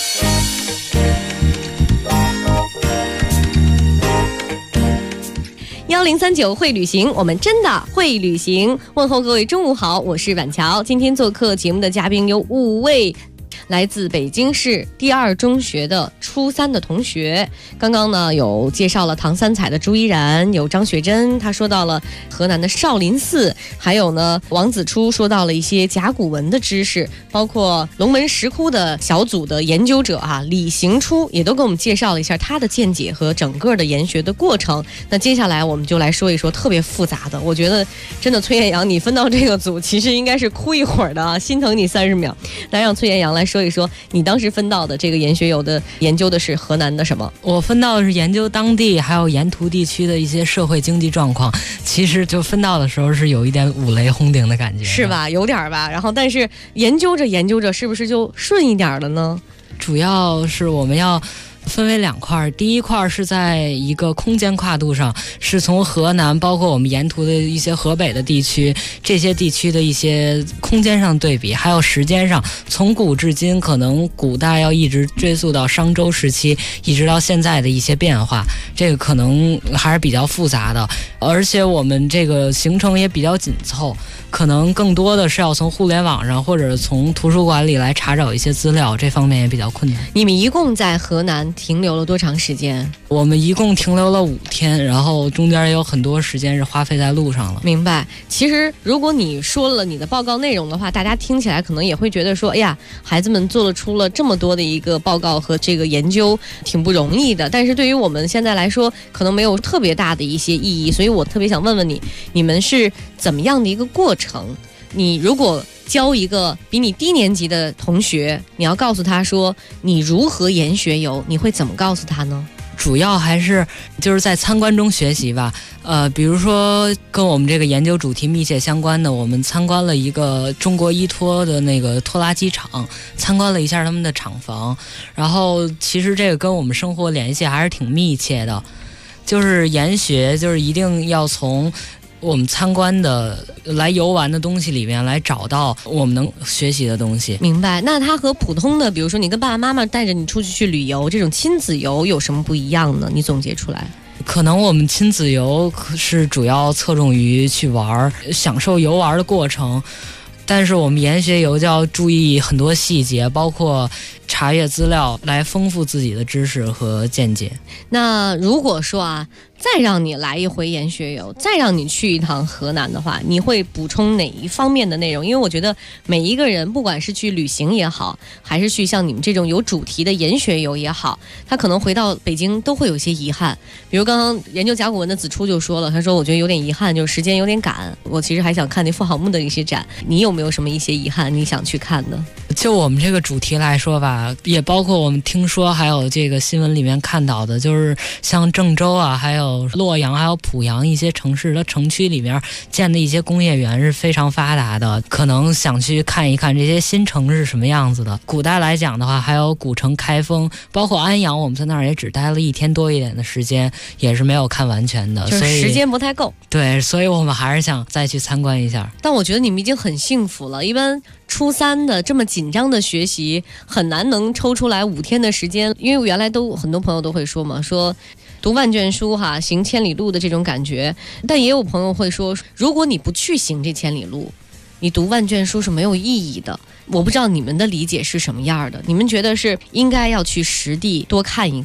1039会旅行，我们真的会旅行。问候各位中午好，我是婉乔。今天做客节目的嘉宾有5位来自北京市第2中学的初3的同学。刚刚呢有介绍了唐三彩的朱依然，有张雪珍，他说到了河南的少林寺，还有呢王子初说到了一些甲骨文的知识，包括龙门石窟的小组的研究者李行初也都给我们介绍了一下他的见解和整个的研学的过程。那接下来我们就来说一说特别复杂的，我觉得真的崔艳阳你分到这个组其实应该是哭一会儿的啊，心疼你30秒。来让崔艳阳来说一说你当时分到的这个研学游的研究的是河南的什么？ 我分到的是研究当地还有沿途地区的一些社会经济状况，其实就分到的时候是有一点五雷轰顶的感觉， 是吧？有点吧。然后但是研究着研究着是不是就顺一点了呢？ 主要是我们要分为2块，第一块是在一个空间跨度上，是从河南包括我们沿途的一些河北的地区，这些地区的一些空间上对比，还有时间上，从古至今，可能古代要一直追溯到商周时期，一直到现在的一些变化，这个可能还是比较复杂的，而且我们这个行程也比较紧凑，可能更多的是要从互联网上或者从图书馆里来查找一些资料，这方面也比较困难。 你们一共在河南停留了多长时间？ 我们一共停留了5天，然后中间也有很多时间是花费在路上了。 明白。其实如果你说了你的报告内容的话，大家听起来可能也会觉得说，哎呀，孩子们做出了这么多的一个报告和这个研究，挺不容易的。但是对于我们现在来说，可能没有特别大的一些意义，所以我特别想问问你，你们是怎么样的一个过程？你如果教一个比你低年级的同学，你要告诉他说你如何研学游，你会怎么告诉他呢？ 主要还是就是在参观中学习吧。比如说跟我们这个研究主题密切相关的，我们参观了一个中国依托的那个拖拉机厂，参观了一下他们的厂房，然后其实这个跟我们生活联系还是挺密切的。就是研学就是一定要从我们参观的来游玩的东西里面来找到我们能学习的东西。 明白。那它和普通的比如说你跟爸爸妈妈带着你出去旅游这种亲子游有什么不一样呢？你总结出来。 可能我们亲子游是主要侧重于去玩，享受游玩的过程，但是我们研学游就要注意很多细节，包括查阅资料来丰富自己的知识和见解。 那如果说再让你来一回研学游，再让你去一趟河南的话，你会补充哪一方面的内容？因为我觉得每一个人不管是去旅行也好，还是去像你们这种有主题的研学游也好，他可能回到北京都会有些遗憾。比如刚刚研究甲骨文的子初就说了，他说我觉得有点遗憾，就是时间有点赶，我其实还想看那妇好墓的一些展。你有没有什么一些遗憾你想去看的？ 就我们这个主题来说吧，也包括我们听说还有这个新闻里面看到的，就是像郑州还有洛阳还有濮阳一些城市的城区里面建的一些工业园是非常发达的，可能想去看一看这些新城是什么样子的。古代来讲的话，还有古城开封，包括安阳，我们在那儿也只待了1天多一点的时间，也是没有看完全的， 就是时间不太够。 对，所以我们还是想再去参观一下。 但我觉得你们已经很幸福了，一般初3的这么紧张的学习很难能抽出来5天的时间，因为原来都很多朋友都会说嘛，说读万卷书行千里路的这种感觉，但也有朋友会说，如果你不去行这千里路，你读万卷书是没有意义的。我不知道你们的理解是什么样的，你们觉得是应该要去实地多看一看，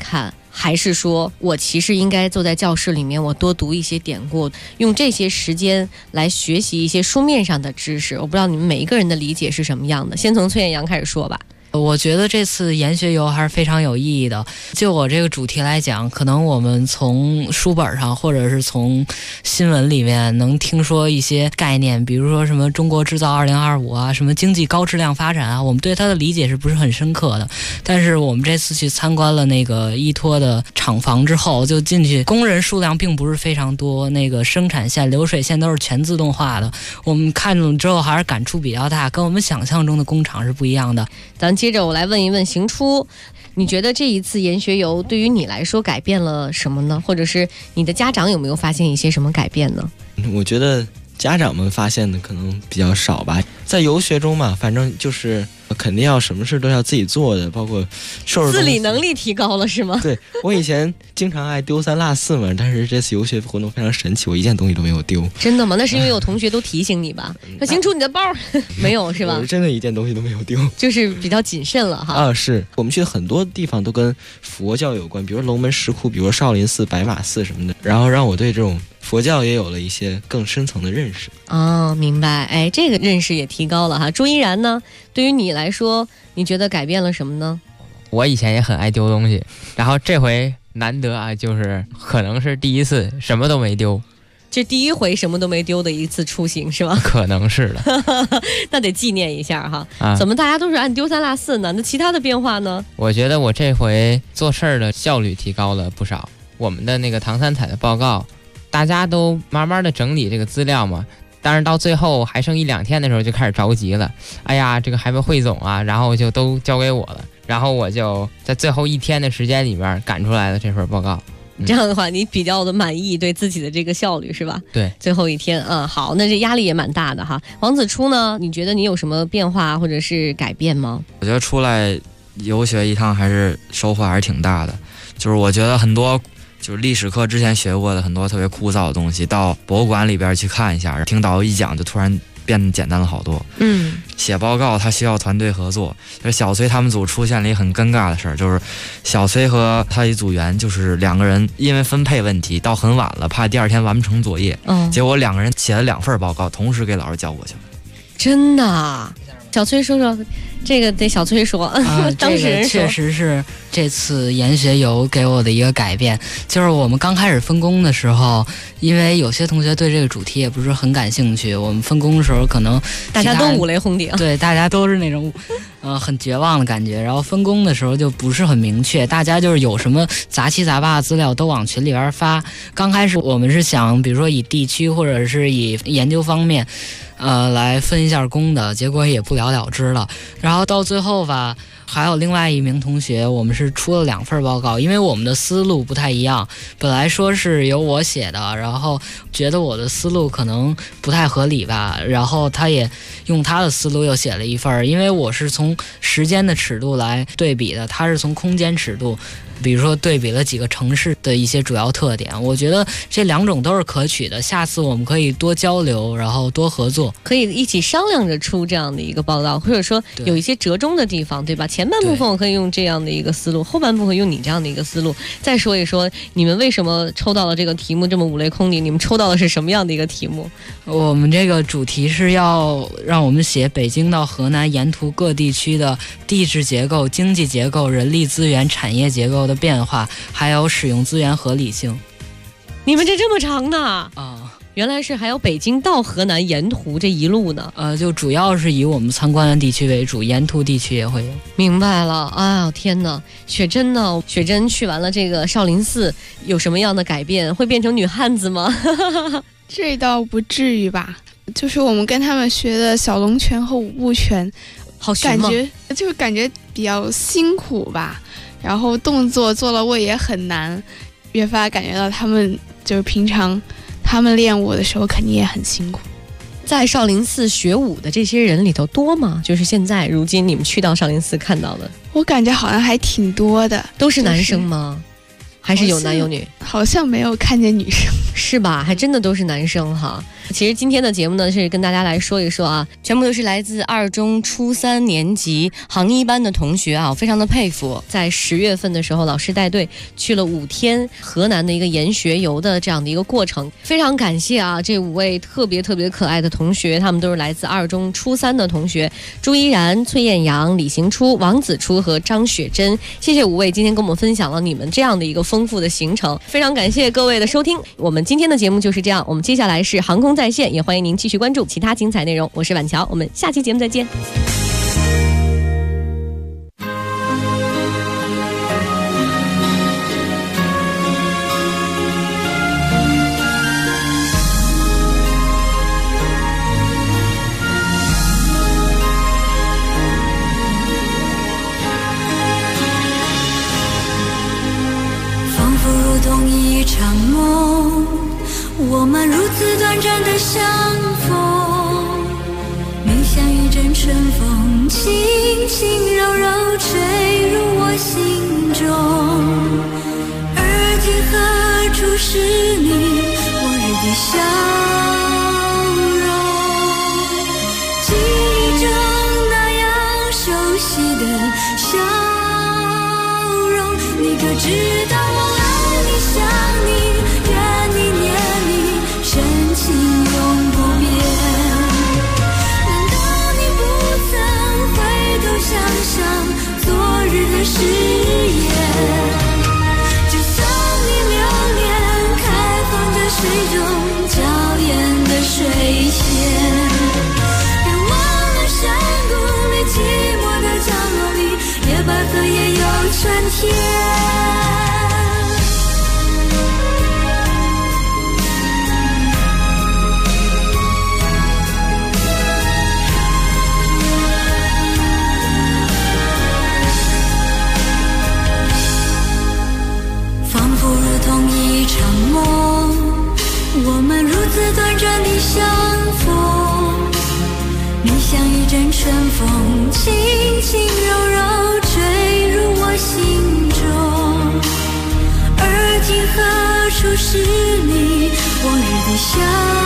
还是说我其实应该坐在教室里面，我多读一些典故，用这些时间来学习一些书面上的知识？我不知道你们每一个人的理解是什么样的。先从崔艳阳开始说吧。 我觉得这次研学游还是非常有意义的。就我这个主题来讲，可能我们从书本上或者是从新闻里面能听说一些概念，比如说什么中国制造2025啊，什么经济高质量发展啊，我们对它的理解是不是很深刻的？但是我们这次去参观了那个依托的厂房之后，就进去，工人数量并不是非常多，那个生产线、流水线都是全自动化的。我们看了之后还是感触比较大，跟我们想象中的工厂是不一样的。 咱接着我来问一问邢初，你觉得这一次研学游对于你来说改变了什么呢？或者是你的家长有没有发现一些什么改变呢？ 我觉得家长们发现的可能比较少吧。在游学中嘛，反正就是肯定要什么事都要自己做的，包括收拾东西。 自理能力提高了是吗？ 对，我以前经常爱丢三落四嘛，但是这次游学活动非常神奇，我一件东西都没有丢。 真的吗？那是因为有同学都提醒你吧？说邢初你的包没有是吧？ 我真的一件东西都没有丢， 就是比较谨慎了哈。 啊，是我们去很多地方都跟佛教有关，比如龙门石窟，比如少林寺、白马寺什么的，然后让我对这种佛教也有了一些更深层的认识。 哦，明白。哎，这个认识也提高了哈。朱依然呢，对于你来说，你觉得改变了什么呢？ 我以前也很爱丢东西，然后这回难得啊，就是可能是第一次什么都没丢。 这第一回什么都没丢的一次出行是吗？ 可能是的。 那得纪念一下哈。怎么大家都是按丢三落四呢？那其他的变化呢？ 我觉得我这回做事儿的效率提高了不少。我们的那个唐三彩的报告，大家都慢慢的整理这个资料嘛，但是到最后还剩1-2天的时候就开始着急了。哎呀，这个还没汇总啊，然后就都交给我了，然后我就在最后1天的时间里面赶出来了这份报告。 这样的话，你比较的满意对自己的这个效率是吧？ 对， 最后1天，好，那这压力也蛮大的哈。王子初呢，你觉得你有什么变化或者是改变吗？ 我觉得出来游学一趟还是收获还是挺大的，就是我觉得很多就是历史课之前学过的很多特别枯燥的东西，到博物馆里边去看一下，听导游一讲就突然变得简单了好多。写报告它需要团队合作，就是小崔他们组出现了一个很尴尬的事儿，就是小崔和他一组员就是2个人因为分配问题到很晚了，怕第2天完不成作业，结果2个人写了2份报告，同时给老师交过去了。 真的？小崔说说，这个得小崔说。当事人说， 确实是这次研学游给我的一个改变，就是我们刚开始分工的时候，因为有些同学对这个主题也不是很感兴趣，我们分工的时候可能大家都五雷轰顶， 对，大家都是那种很绝望的感觉，然后分工的时候就不是很明确，大家就是有什么杂七杂八的资料都往群里边发。刚开始我们是想，比如说以地区或者是以研究方面来分一下工的，结果也不了了之了。然后到最后吧，还有另外一名同学，我们是出了2份报告，因为我们的思路不太一样。本来说是由我写的，然后觉得我的思路可能不太合理吧，然后他也用他的思路又写了1份，因为我是从时间的尺度来对比的，他是从空间尺度。比如说对比了几个城市的一些主要特点，我觉得这2种都是可取的，下次我们可以多交流，然后多合作， 可以一起商量着出这样的一个报告，或者说有一些折中的地方，对吧？前半部分我可以用这样的一个思路，后半部分用你这样的一个思路，再说一说你们为什么抽到了这个题目这么五雷空顶，你们抽到的是什么样的一个题目？ 我们这个主题是要让我们写北京到河南沿途各地区的地质结构、经济结构、人力资源、产业结构的变化，还有使用资源合理性。 你们这么长呢？原来是还有北京到河南沿途这一路呢。 就主要是以我们参观的地区为主，沿途地区也会有。 明白了。啊，天哪！雪珍呢？雪珍去完了这个少林寺，有什么样的改变？会变成女汉子吗？ 这倒不至于吧，就是我们跟他们学的小龙拳和5步拳， 好学吗？ 感觉比较辛苦吧，然后动作做了位也很难，越发感觉到他们就是平常他们练武的时候肯定也很辛苦。 在少林寺学武的这些人里头多吗？就是现在如今你们去到少林寺看到的， 我感觉好像还挺多的。 都是男生吗？ 还是有男有女？ 好像没有看见女生， 是吧？还真的都是男生哈。其实今天的节目呢，是跟大家来说一说啊，全部都是来自二中初3年级航一班的同学啊，我非常的佩服。在10月份的时候，老师带队去了5天河南的一个研学游的这样的一个过程，非常感谢啊，这5位特别可爱的同学，他们都是来自二中初3的同学，朱依然、崔艳阳、李行初、王子初和张雪珍。谢谢5位今天跟我们分享了你们这样的一个丰富的行程，非常感谢各位的收听。我们今天的节目就是这样，我们接下来是航空在线，也欢迎您继续关注其他精彩内容。我是婉乔，我们下期节目再见。 仿佛如同一场梦，我们如此短暂的相逢，你像一阵春风，轻轻柔柔吹入我心中。而今何处是你往日的笑容？记忆中那样熟悉的笑容，你可知道我爱你想你怨你念你，深情永不变。难道你不曾回头想想昨日的誓言？就算你流年开放在水中娇艳的水仙，别忘了山谷里寂寞的角落里，野百合也有春天。一场梦，我们如此短暂的相逢，你像一阵春风，轻轻柔柔吹入我心中。而今何处是你往日的笑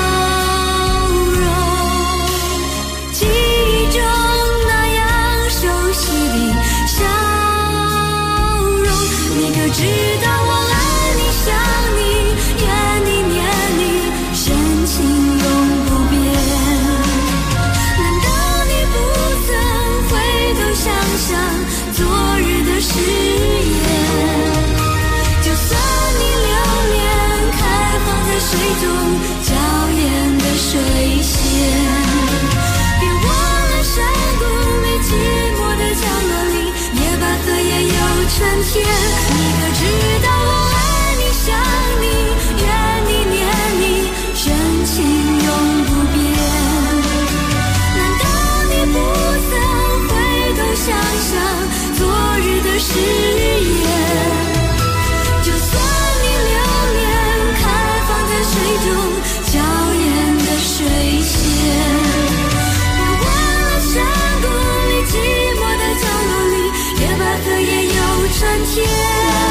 容？记忆中那样熟悉的笑容，你可知道我想你怨你念你，深情永不变。难道你不曾回头想想昨日的誓言？就算你流年开放在水中娇艳的水仙，别忘了山谷里寂寞的角落里，野百合也有春天。你可知道我想你怨你念你，深情永不变。难道你不曾回头想想昨日的誓言？就算你流年开放在水中娇艳的水仙，别忘了山谷里寂寞的角落里，野百合也有春天。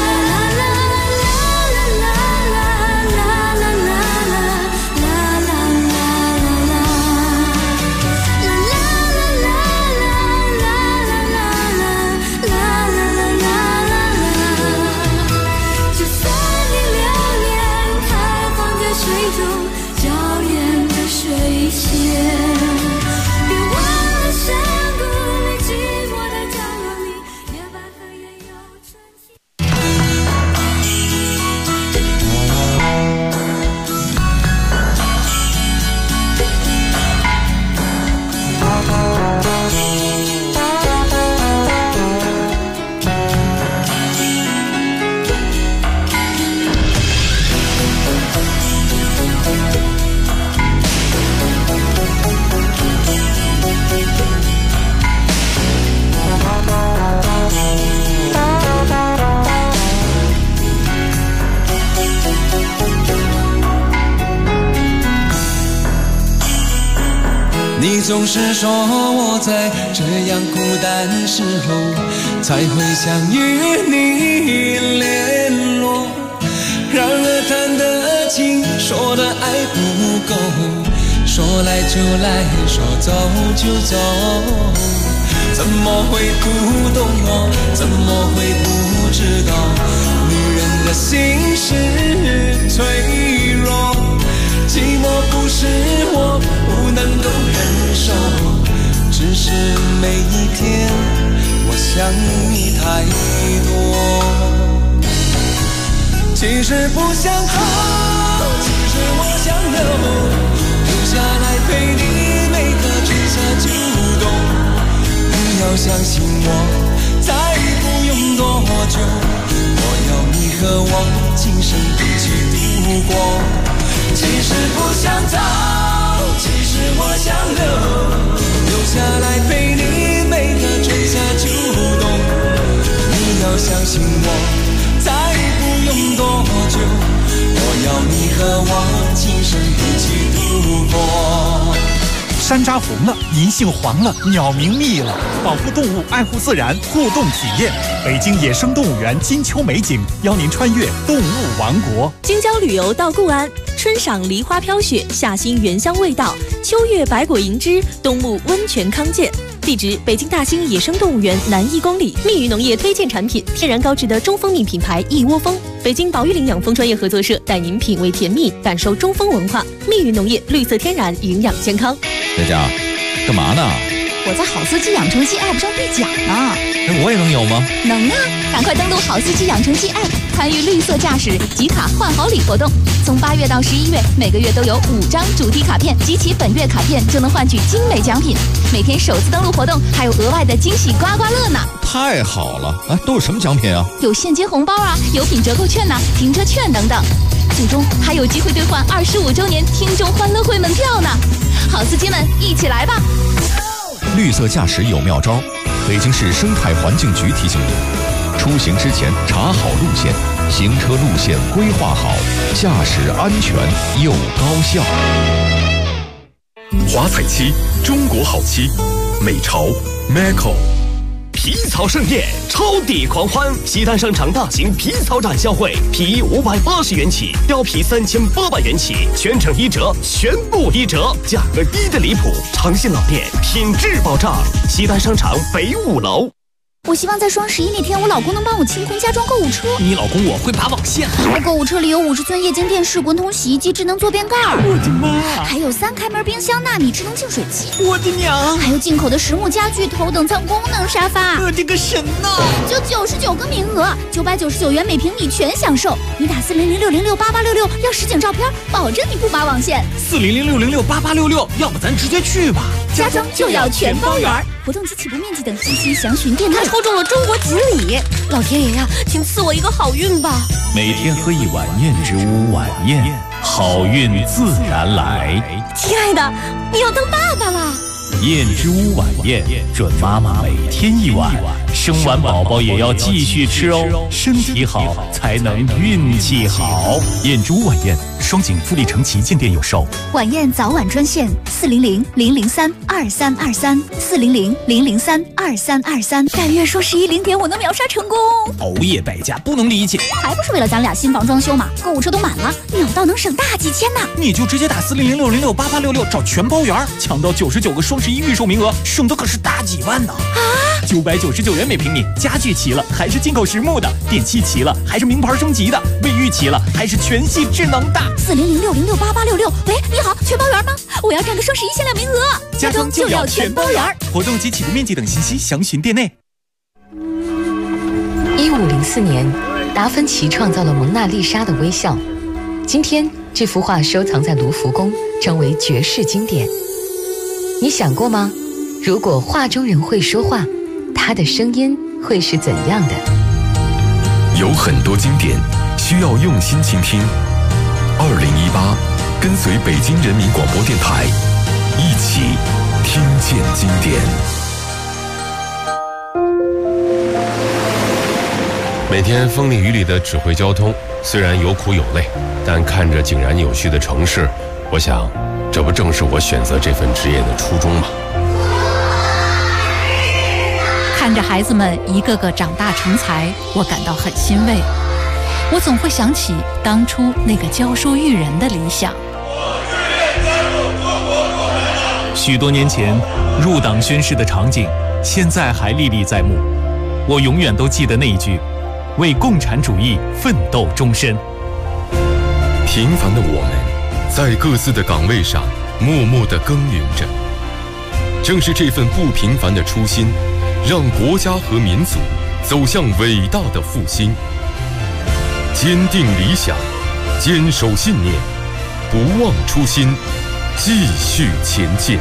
你总是说我在这样孤单时候才会想与你联络。 然而谈得情，说的爱不够，说来就来，说走就走，怎么会不懂我？怎么会不知道？女人的心是脆弱，寂寞不是我不能够忍受，只是每一天我想你太多。其实不想走，其实我想留下来陪你每个春夏秋冬。你要相信我，再不用多久，我要你和我今生一起度过。其实不想走，其实我想留下来陪你每个春夏秋冬。你要相信我，再不用多久，我要你和我今生一起度过。 山楂红了，银杏黄了，鸟鸣密了，保护动物，爱护自然，互动体验。北京野生动物园金秋美景，邀您穿越动物王国。 京郊旅游到固安，春赏梨花飘雪，夏欣原香味道，秋月百果银枝，冬沐温泉康健。地址：北京大兴野生动物园南1公里。蜜语农业推荐产品：天然高质的中蜂蜜品牌一窝蜂。北京保育领养蜂专业合作社带您品味甜蜜，感受中蜂文化。蜜语农业，绿色天然，营养健康。 佳佳，干嘛呢？ 我在好司机养成记 App 上兑奖呢。 我也能有吗？ 能啊！赶快登录好司机养成记 App， 参与绿色驾驶集卡换好礼活动。从8月到11月，每个月都有5张主题卡片，集齐本月卡片就能换取精美奖品。每天首次登录活动还有额外的惊喜刮刮乐呢！ 太好了！哎，都有什么奖品啊？ 有现金红包啊，有品折扣券呐、停车券等等。最终还有机会兑换25周年听众欢乐会门票呢！好司机们，一起来吧！ 绿色驾驶有妙招，北京市生态环境局提醒您：出行之前查好路线，行车路线规划好，驾驶安全又高效。 华彩漆，中国好漆，美潮 Meco。皮草盛宴，超抵狂欢！西单商场大型皮草展销会，皮衣580元起，貂皮3800元起，全程1折，全部1折，价格低得离谱，诚信老店，品质保障。西单商场北5楼。 我希望在双11那天，我老公能帮我清空家装购物车。 你老公我会拔网线。 我购物车里有50寸液晶电视、滚筒洗衣机、智能坐便盖。 我的妈！ 还有3开门冰箱、纳米智能净水器。 我的娘！ 还有进口的实木家具、头等舱功能沙发。 我的个神呐！ 就99个名额，999元每平米全享受。你打4006068866要实景照片，保证你不拔网线。 4006068866，要不咱直接去吧。 家装就要全包圆。活动及起步面积等信息详询店内。 他抽中了中国锦鲤，老天爷呀，请赐我一个好运吧！ 每天喝一碗燕之屋晚宴，好运自然来。 亲爱的，你要当爸爸了。 燕之屋晚宴，准妈妈每天1碗，生完宝宝也要继续吃哦，身体好才能运气好。燕之屋晚宴，双井富力城旗舰店有售。 晚宴早晚专线400-003-2323，400-003-2323。但愿双11零点我能秒杀成功。 熬夜败家不能理解， 还不是为了咱俩新房装修嘛？购物车都满了，秒到能省大几千呢。 你就直接打4006068866找全包圆，抢到99个双11预售名额，省的可是大几万呢！啊，999元每平米，家具齐了还是进口实木的，电器齐了还是名牌升级的，卫浴齐了还是全系智能的。 40006068866，喂，你好，全包圆吗？我要占个双11限量名额。 家装就要全包圆，活动及起步面积等信息详询店内。 1504年，达芬奇创造了蒙娜丽莎的微笑。今天，这幅画收藏在卢浮宫，成为绝世经典。你想过吗？如果画中人会说话，他的声音会是怎样的？ 有很多经典需要用心倾听。2018，跟随北京人民广播电台，一起听见经典。 每天风里雨里的指挥交通，虽然有苦有累，但看着井然有序的城市，我想，这不正是我选择这份职业的初衷吗？ 看着孩子们一个个长大成才，我感到很欣慰。 我总会想起当初那个教书育人的理想。 许多年前入党宣誓的场景，现在还历历在目。我永远都记得那一句：为共产主义奋斗终身。 平凡的我们，在各自的岗位上默默地耕耘着。正是这份不平凡的初心，让国家和民族走向伟大的复兴。坚定理想，坚守信念，不忘初心，继续前进。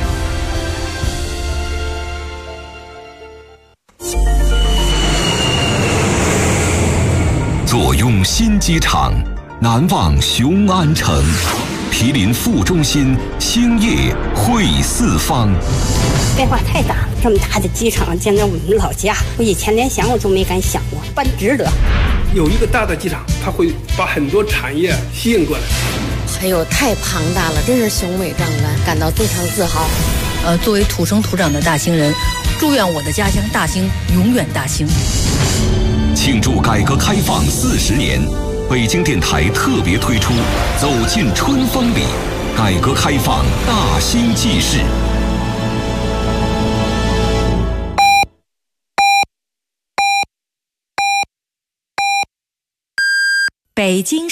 坐拥新机场，难忘雄安城。毗邻副中心，兴业汇四方。 变化太大了，这么大的机场，简直我们老家，我以前连想我都没敢想过，办值得。 有一个大的机场，它会把很多产业吸引过来。 还有太庞大了，真是雄伟壮观，感到非常自豪。 作为土生土长的大兴人，祝愿我的家乡大兴永远大兴。 庆祝改革开放40年，北京电台特别推出《走进春风里》，改革开放大兴纪事。 北京